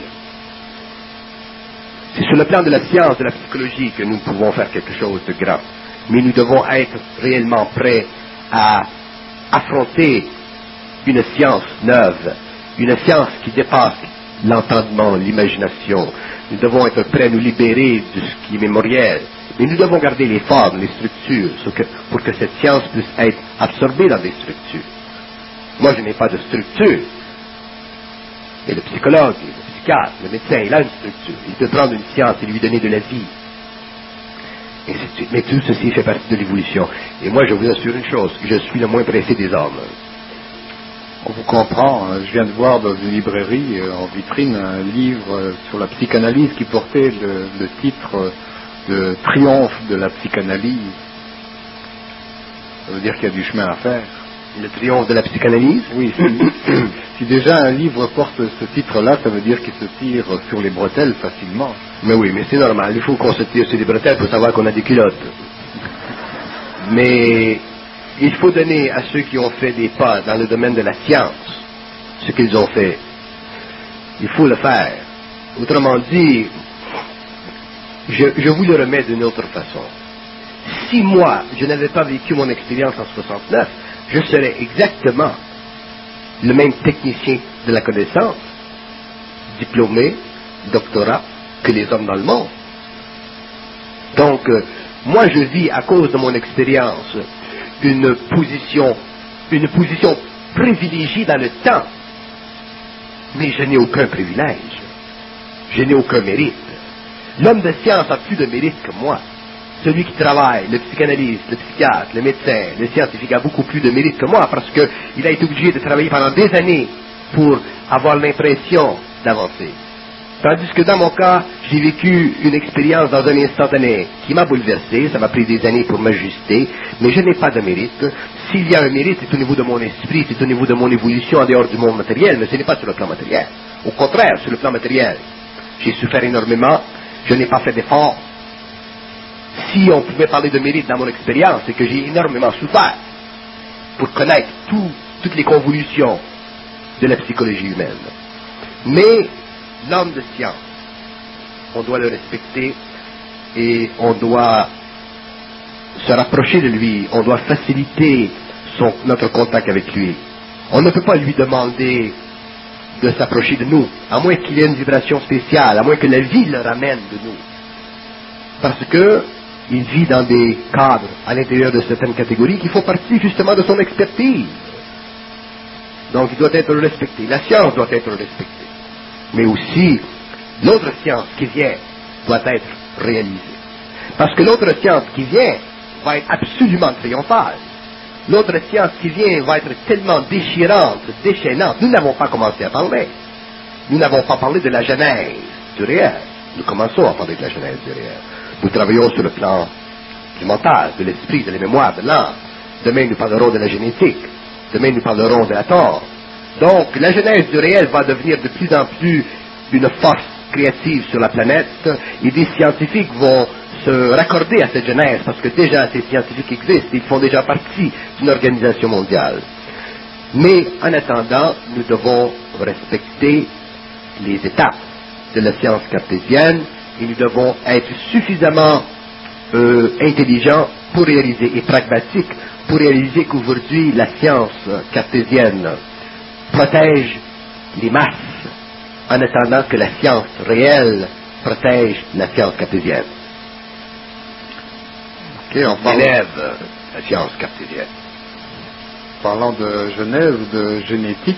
C'est sur le plan de la science, de la psychologie, que nous pouvons faire quelque chose de grand. Mais nous devons être réellement prêts à affronter une science neuve, une science qui dépasse l'entendement, l'imagination. Nous devons être prêts à nous libérer de ce qui est mémoriel. Mais nous devons garder les formes, les structures, pour que cette science puisse être absorbée dans des structures. Moi, je n'ai pas de structure. Et le psychologue, le psychiatre, le médecin, il a une structure. Il peut prendre une science et lui donner de la vie. Et mais tout ceci fait partie de l'évolution. Et moi, je vous assure une chose, je suis le moins pressé des hommes. On vous comprend. Je viens de voir dans une librairie, en vitrine, un livre sur la psychanalyse qui portait le, le titre de Triomphe de la psychanalyse. Ça veut dire qu'il y a du chemin à faire. Le triomphe de la psychanalyse? Oui, si, si déjà un livre porte ce titre-là, ça veut dire qu'il se tire sur les bretelles facilement. Mais oui, mais c'est normal, il faut qu'on se tire sur les bretelles pour savoir qu'on a des culottes. Mais il faut donner à ceux qui ont fait des pas dans le domaine de la science ce qu'ils ont fait. Il faut le faire. Autrement dit, je, je vous le remets d'une autre façon. Si moi, je n'avais pas vécu mon expérience en soixante-neuf, je serais exactement le même technicien de la connaissance, diplômé, doctorat, que les hommes dans le monde. Donc, euh, moi je vis à cause de mon expérience une position, une position privilégiée dans le temps, mais je n'ai aucun privilège, je n'ai aucun mérite. L'homme de science a plus de mérite que moi. Celui qui travaille, le psychanalyste, le psychiatre, le médecin, le scientifique a beaucoup plus de mérite que moi parce qu'il a été obligé de travailler pendant des années pour avoir l'impression d'avancer. Tandis que dans mon cas, j'ai vécu une expérience dans un instantané qui m'a bouleversé, ça m'a pris des années pour m'ajuster, mais je n'ai pas de mérite. S'il y a un mérite, c'est au niveau de mon esprit, c'est au niveau de mon évolution en dehors du monde matériel, mais ce n'est pas sur le plan matériel. Au contraire, sur le plan matériel, j'ai souffert énormément, je n'ai pas fait d'efforts. Si on pouvait parler de mérite dans mon expérience, c'est que j'ai énormément souffert pour connaître tout, toutes les convolutions de la psychologie humaine. Mais l'homme de science, on doit le respecter et on doit se rapprocher de lui, on doit faciliter son, notre contact avec lui. On ne peut pas lui demander de s'approcher de nous, à moins qu'il y ait une vibration spéciale, à moins que la vie le ramène de nous. Parce que il vit dans des cadres à l'intérieur de certaines catégories qui font partie justement de son expertise. Donc il doit être respecté, la science doit être respectée. Mais aussi, l'autre science qui vient doit être réalisée. Parce que l'autre science qui vient va être absolument triomphale. L'autre science qui vient va être tellement déchirante, déchaînante. Nous n'avons pas commencé à parler. Nous n'avons pas parlé de la genèse du réel. Nous commençons à parler de la genèse du réel. Nous travaillons sur le plan du mental, de l'esprit, de la mémoire, de l'âme. Demain, nous parlerons de la génétique. Demain, nous parlerons de l'atome. Donc, la genèse du réel va devenir de plus en plus une force créative sur la planète et des scientifiques vont se raccorder à cette genèse, parce que déjà ces scientifiques existent, ils font déjà partie d'une organisation mondiale. Mais en attendant, nous devons respecter les étapes de la science cartésienne et nous devons être suffisamment euh, intelligents pour réaliser, et pragmatiques, pour réaliser qu'aujourd'hui la science cartésienne protège les masses en attendant que la science réelle protège la science cartésienne. Okay, on parle... élève la science cartésienne. Parlant de genèse ou de génétique,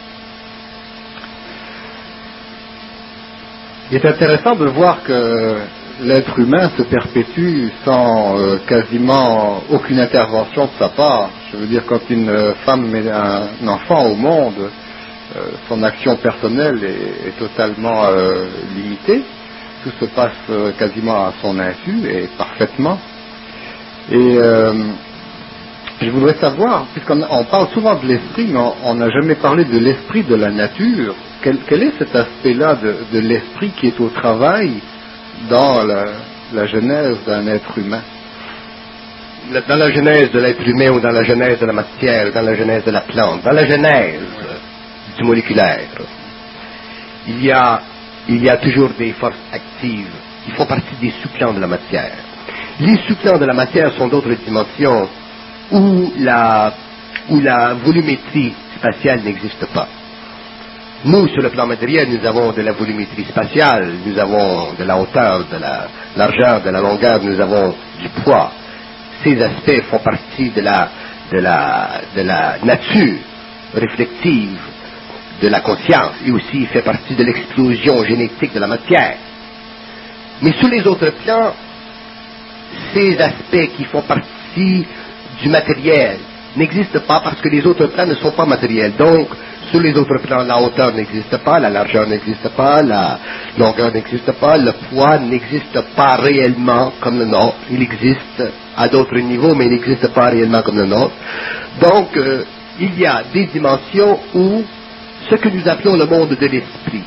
il est intéressant de voir que l'être humain se perpétue sans euh, quasiment aucune intervention de sa part. Je veux dire, quand une femme met un, un enfant au monde, euh, son action personnelle est, est totalement euh, limitée. Tout se passe euh, quasiment à son insu et parfaitement. Et euh, je voudrais savoir, puisqu'on on parle souvent de l'esprit, mais on n'a jamais parlé de l'esprit de la nature. Quel, quel est cet aspect-là de, de l'esprit qui est au travail dans la, la genèse d'un être humain? Dans la genèse de l'être humain ou dans la genèse de la matière, dans la genèse de la plante, dans la genèse du moléculaire, il y a, il y a toujours des forces actives qui font partie des sous-plans de la matière. Les sous-plans de la matière sont d'autres dimensions où la, où la volumétrie spatiale n'existe pas. Nous, sur le plan matériel, nous avons de la volumétrie spatiale, nous avons de la hauteur, de la largeur, de la longueur, nous avons du poids. Ces aspects font partie de la, de la, de la nature réflexive de la conscience et aussi fait partie de l'explosion génétique de la matière. Mais sur les autres plans, ces aspects qui font partie du matériel n'existent pas parce que les autres plans ne sont pas matériels. Donc, sur les autres plans, la hauteur n'existe pas, la largeur n'existe pas, la longueur n'existe pas, le poids n'existe pas réellement comme le nôtre. Il existe à d'autres niveaux, mais il n'existe pas réellement comme le nôtre. Donc, euh, il y a des dimensions où ce que nous appelons le monde de l'esprit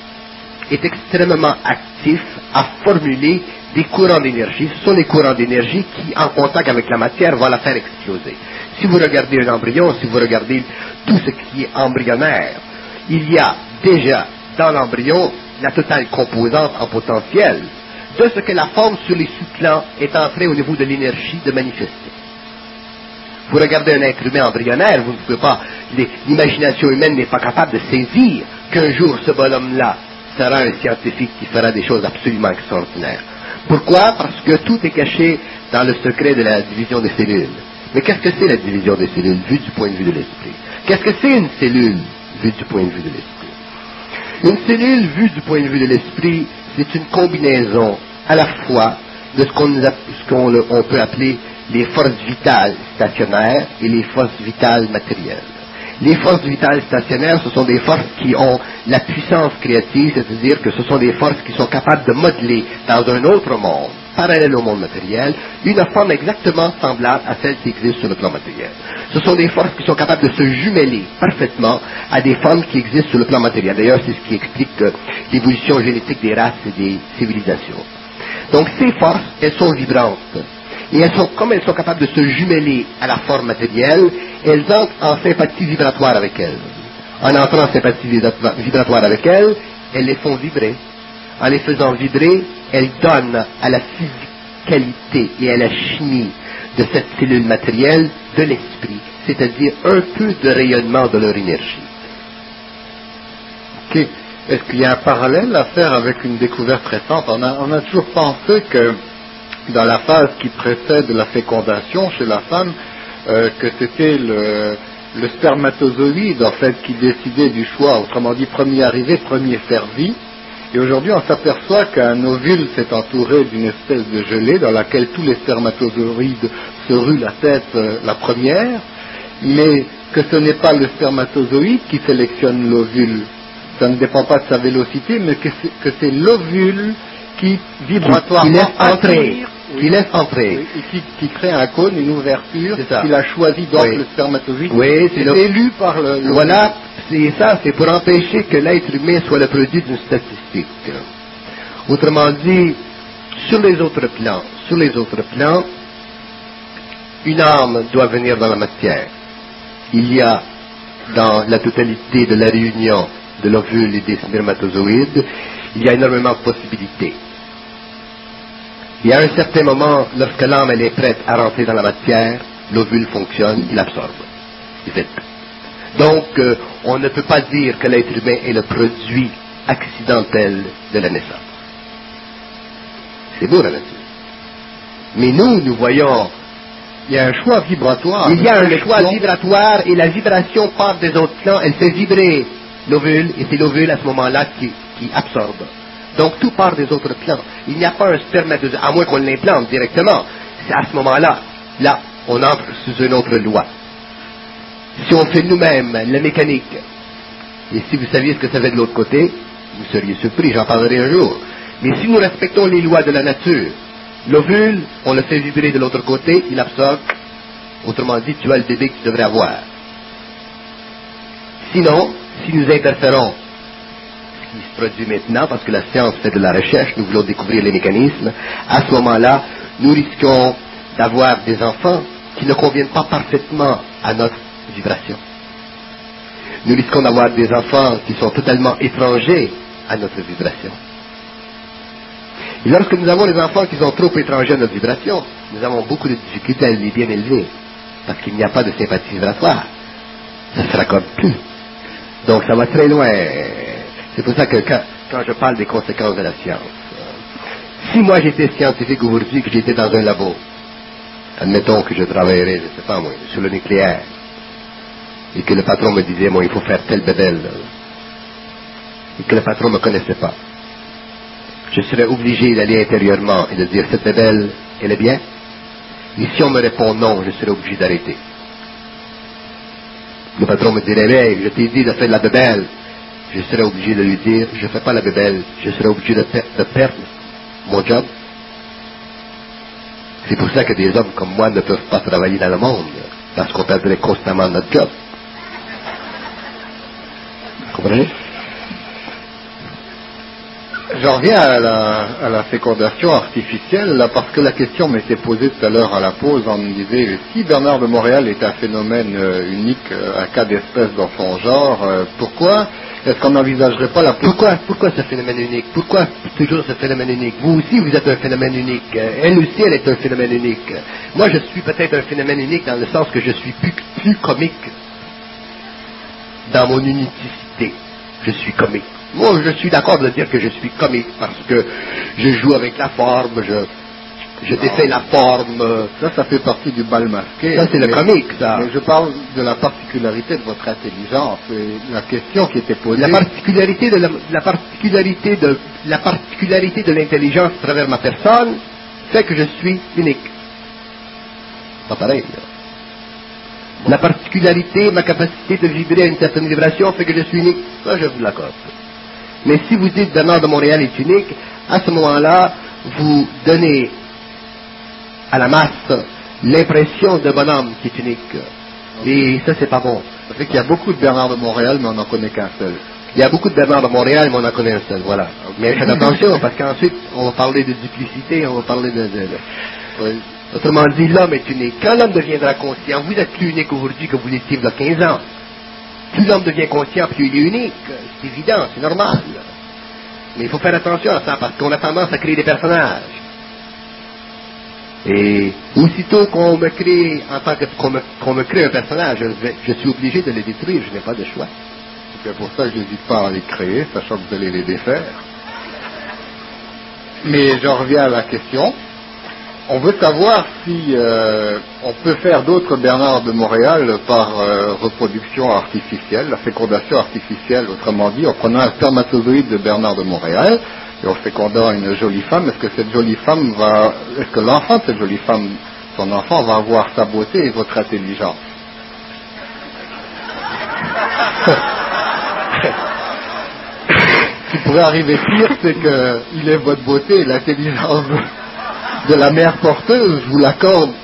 est extrêmement actif à formuler des courants d'énergie. Ce sont les courants d'énergie qui, en contact avec la matière, vont la faire exploser. Si vous regardez un embryon, si vous regardez tout ce qui est embryonnaire, il y a déjà dans l'embryon la totale composante en potentiel de ce que la forme sur les sous-plans est en train au niveau de l'énergie de manifester. Vous regardez un être humain embryonnaire, vous ne pouvez pas, l'imagination humaine n'est pas capable de saisir qu'un jour ce bonhomme-là sera un scientifique qui fera des choses absolument extraordinaires. Pourquoi? Parce que tout est caché dans le secret de la division des cellules. Mais qu'est-ce que c'est la division des cellules vue du point de vue de l'esprit? Qu'est-ce que c'est une cellule vue du point de vue de l'esprit? Une cellule vue du point de vue de l'esprit, c'est une combinaison à la fois de ce qu'on, ce qu'on on peut appeler les forces vitales stationnaires et les forces vitales matérielles. Les forces vitales stationnaires, ce sont des forces qui ont la puissance créative, c'est-à-dire que ce sont des forces qui sont capables de modeler dans un autre monde, parallèle au monde matériel, une forme exactement semblable à celle qui existe sur le plan matériel. Ce sont des forces qui sont capables de se jumeler parfaitement à des formes qui existent sur le plan matériel. D'ailleurs, c'est ce qui explique euh, l'évolution génétique des races et des civilisations. Donc ces forces, elles sont vibrantes. Et elles sont, comme elles sont capables de se jumeler à la forme matérielle, elles entrent en sympathie vibratoire avec elles. En entrant en sympathie vibratoire avec elles, elles les font vibrer. En les faisant vibrer, elles donnent à la physicalité et à la chimie de cette cellule matérielle de l'esprit, c'est-à-dire un peu de rayonnement de leur énergie. Ok. Est-ce qu'il y a un parallèle à faire avec une découverte récente? On a, on a toujours pensé que dans la phase qui précède la fécondation chez la femme, euh, que c'était le, le spermatozoïde en fait qui décidait du choix, autrement dit premier arrivé, premier servi. Et aujourd'hui on s'aperçoit qu'un ovule s'est entouré d'une espèce de gelée dans laquelle tous les spermatozoïdes se ruent la tête euh, la première, mais que ce n'est pas le spermatozoïde qui sélectionne l'ovule. Ça ne dépend pas de sa vélocité, mais que c'est, que c'est l'ovule qui vibratoirement qui laisse entrer, oui, qui laisse entrer, oui, et qui, qui crée un cône, une ouverture, qu'il a choisi donc oui. le spermatozoïde, oui, c'est le... élu par le, le... Voilà, c'est ça, c'est pour empêcher que l'être humain soit le produit d'une statistique. Autrement dit, Sur les autres plans, sur les autres plans, une âme doit venir dans la matière. Il y a dans la totalité de la réunion de l'ovule et des spermatozoïdes, il y a énormément de possibilités. Et à un certain moment, lorsque l'âme elle est prête à rentrer dans la matière, l'ovule fonctionne, il absorbe. Vite. Donc, euh, on ne peut pas dire que l'être humain est le produit accidentel de la naissance. C'est beau la nature. Mais nous, nous voyons... Il y a un choix vibratoire. Il y a un choix vibratoire et la vibration part des autres plans, elle fait vibrer l'ovule et c'est l'ovule à ce moment-là qui, qui absorbe. Donc tout part des autres plans. Il n'y a pas un spermatozoïde, à moins qu'on l'implante directement. C'est à ce moment-là, là, on entre sous une autre loi. Si on fait nous-mêmes la mécanique, et si vous saviez ce que ça fait de l'autre côté, vous seriez surpris, j'en parlerai un jour. Mais si nous respectons les lois de la nature, l'ovule, on le fait vibrer de l'autre côté, il absorbe. Autrement dit, tu as le bébé que tu devrais avoir. Sinon, si nous interférons, ce qui se produit maintenant, parce que la science fait de la recherche, nous voulons découvrir les mécanismes, à ce moment-là, nous risquons d'avoir des enfants qui ne conviennent pas parfaitement à notre vibration. Nous risquons d'avoir des enfants qui sont totalement étrangers à notre vibration. Et lorsque nous avons des enfants qui sont trop étrangers à notre vibration, nous avons beaucoup de difficultés à les bien élever, parce qu'il n'y a pas de sympathie vibratoire. Ça ne se raccorde plus. Donc ça va très loin. C'est pour ça que quand, quand je parle des conséquences de la science, euh, si moi j'étais scientifique aujourd'hui, que j'étais dans un labo, admettons que je travaillerais, je ne sais pas moi, sur le nucléaire, et que le patron me disait, moi il faut faire tel bébel, et que le patron ne me connaissait pas, je serais obligé d'aller intérieurement et de dire, cette bébelle, elle est bien? Et si on me répond non, je serais obligé d'arrêter. Le patron me dirait, hey, je t'ai dit de faire de la bébelle. Je serais obligé de lui dire, je ne fais pas la bébelle, je serais obligé de, per- de perdre mon job. C'est pour ça que des hommes comme moi ne peuvent pas travailler dans le monde, parce qu'on perdrait constamment notre job. Vous comprenez? J'en reviens à la, à la fécondation artificielle, là, parce que la question m'était posée tout à l'heure à la pause. On me disait, si Bernard de Montréal est un phénomène euh, unique, euh, un cas d'espèce dans son genre, euh, pourquoi est-ce qu'on n'envisagerait pas la... Pourquoi, pourquoi ce phénomène unique? Pourquoi toujours ce phénomène unique? Vous aussi, vous êtes un phénomène unique. Elle aussi, elle est un phénomène unique. Moi, je suis peut-être un phénomène unique dans le sens que je suis plus, plus comique dans mon unicité. Je suis comique. Moi, je suis d'accord de dire que je suis comique parce que je joue avec la forme, je, je défais la forme. Ça, ça fait partie du bal masqué. Ça, c'est le comique, ça. Mais je parle de la particularité de votre intelligence. Et la question qui était posée... La particularité de la, la particularité de la particularité de l'intelligence à travers ma personne fait que je suis unique. Pas pareil, là. La particularité, ma capacité de vibrer à une certaine vibration fait que je suis unique. Ça, je vous l'accorde. Mais si vous dites Bernard de Montréal est unique, à ce moment-là, vous donnez à la masse l'impression d'un bonhomme qui est unique. Et ça, c'est pas bon. Ça fait qu'il y a beaucoup de Bernard de Montréal, mais on n'en connaît qu'un seul. Il y a beaucoup de Bernard de Montréal, mais on en connaît un seul, voilà. Mais faites attention, parce qu'ensuite, on va parler de duplicité, on va parler de... de, de... Oui. Autrement dit, l'homme est unique. Quand l'homme deviendra conscient, vous êtes plus unique aujourd'hui que vous l'étiez il y a quinze ans. Plus l'homme devient conscient, plus il est unique. C'est évident, c'est normal. Mais il faut faire attention à ça, parce qu'on a tendance à créer des personnages. Et aussitôt qu'on me crée, en tant que qu'on me, qu'on me crée un personnage, je, vais, je suis obligé de le détruire, je n'ai pas de choix. C'est pour ça que je n'hésite pas à les créer, sachant que vous allez les défaire. Mais je reviens à la question. On veut savoir si euh, on peut faire d'autres Bernard de Montréal par euh, reproduction artificielle, la fécondation artificielle, autrement dit, en prenant un spermatozoïde de Bernard de Montréal et en fécondant une jolie femme. Est-ce que cette jolie femme va, est-ce que l'enfant de cette jolie femme, son enfant, va avoir sa beauté et votre intelligence? Ce qui pourrait arriver pire, c'est qu'il ait votre beauté et l'intelligence de la mère porteuse, je vous l'accorde.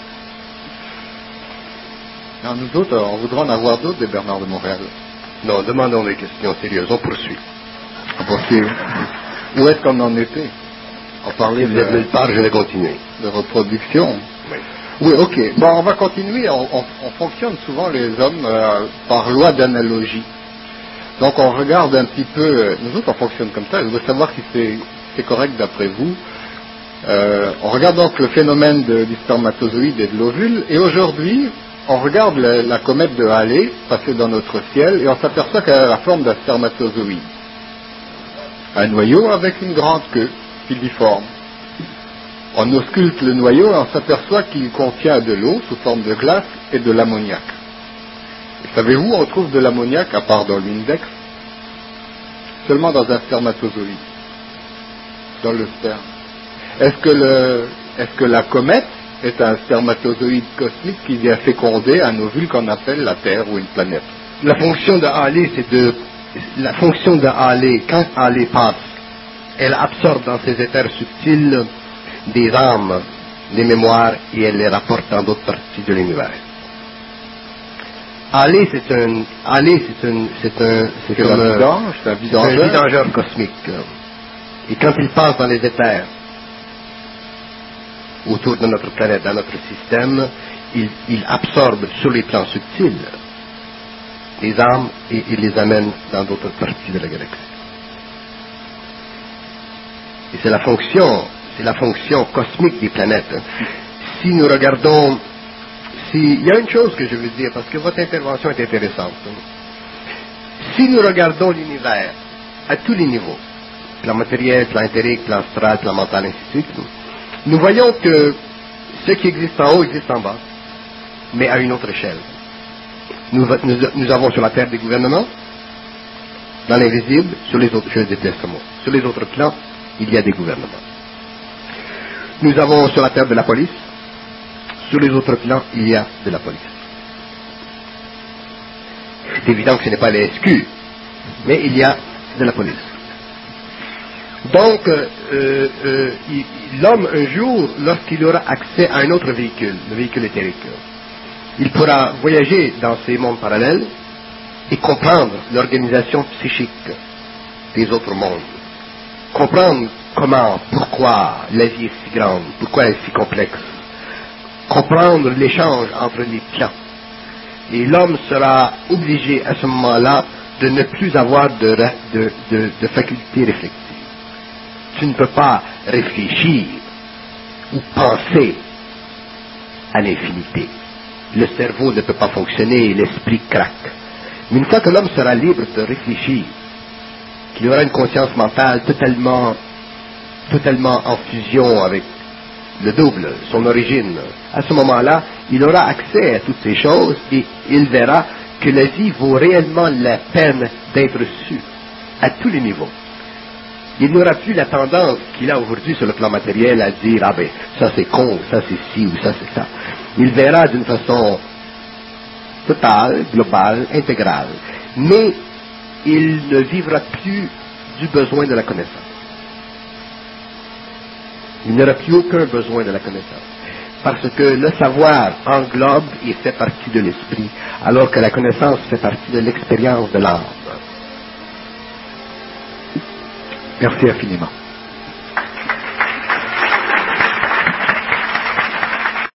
Alors nous autres, on voudra en avoir d'autres des Bernard de Montréal. Non, demandons des questions sérieuses, on poursuit. On poursuit. Où est-ce qu'on en était? En parler de nulle part, je vais continuer. De reproduction. Oui. Oui, ok. Bon, on va continuer. On, on, on fonctionne souvent, les hommes, euh, par loi d'analogie. Donc, on regarde un petit peu... Nous autres, on fonctionne comme ça. Je veux savoir si c'est, c'est correct d'après vous. Euh, on regarde donc le phénomène de, du spermatozoïde et de l'ovule. Et aujourd'hui, on regarde la, la comète de Halley passer dans notre ciel et on s'aperçoit qu'elle a la forme d'un spermatozoïde. Un noyau avec une grande queue filiforme. On ausculte le noyau et on s'aperçoit qu'il contient de l'eau sous forme de glace et de l'ammoniac. Et savez-vous, on trouve de l'ammoniac, à part dans l'index, seulement dans un spermatozoïde, dans le sperme. Est-ce que, le, est-ce que la comète est un spermatozoïde cosmique qui vient féconder un ovule qu'on appelle la Terre ou une planète? La fonction de Halley, c'est de... La fonction de Halley, quand Halley passe, elle absorbe dans ses éthers subtils des âmes, des mémoires, et elle les rapporte dans d'autres parties de l'univers. Halley, c'est un... Halley, c'est un... C'est un... C'est, C'est comme un un... vidange, c'est un C'est un vidangeur. vidangeur cosmique. Et quand il passe dans les éthers, autour de notre planète, dans notre système, il, il absorbe sur les plans subtils les âmes et il les amène dans d'autres parties de la galaxie. Et c'est la fonction, c'est la fonction cosmique des planètes. Si nous regardons, si, il y a une chose que je veux dire, parce que votre intervention est intéressante. Si nous regardons l'univers à tous les niveaux, plan matériel, plan éthérique, plan astral, plan mental, ainsi de suite, nous voyons que ce qui existe en haut existe en bas, mais à une autre échelle. Nous, nous, nous avons sur la Terre des gouvernements, dans l'invisible, sur les autres, je déteste ce mot, sur les autres plans, il y a des gouvernements. Nous avons sur la Terre de la police, sur les autres plans, il y a de la police. C'est évident que ce n'est pas les S Q, mais il y a de la police. Donc, euh, euh, il, l'homme, un jour, lorsqu'il aura accès à un autre véhicule, le véhicule éthérique, il pourra voyager dans ces mondes parallèles et comprendre l'organisation psychique des autres mondes. Comprendre comment, pourquoi la vie est si grande, pourquoi elle est si complexe. Comprendre l'échange entre les plans. Et l'homme sera obligé à ce moment-là de ne plus avoir de, de, de, de faculté réflexive. Tu ne peux pas réfléchir ou penser à l'infinité. Le cerveau ne peut pas fonctionner, l'esprit craque. Mais une fois que l'homme sera libre de réfléchir, qu'il aura une conscience mentale totalement, totalement en fusion avec le double, son origine, à ce moment-là, il aura accès à toutes ces choses et il verra que la vie vaut réellement la peine d'être reçue à tous les niveaux. Il n'aura plus la tendance qu'il a aujourd'hui sur le plan matériel à dire « Ah ben, ça c'est con, ça c'est ci ou ça c'est ça ». Il verra d'une façon totale, globale, intégrale. Mais il ne vivra plus du besoin de la connaissance. Il n'aura plus aucun besoin de la connaissance. Parce que le savoir englobe et fait partie de l'esprit, alors que la connaissance fait partie de l'expérience de l'âme. Merci infiniment.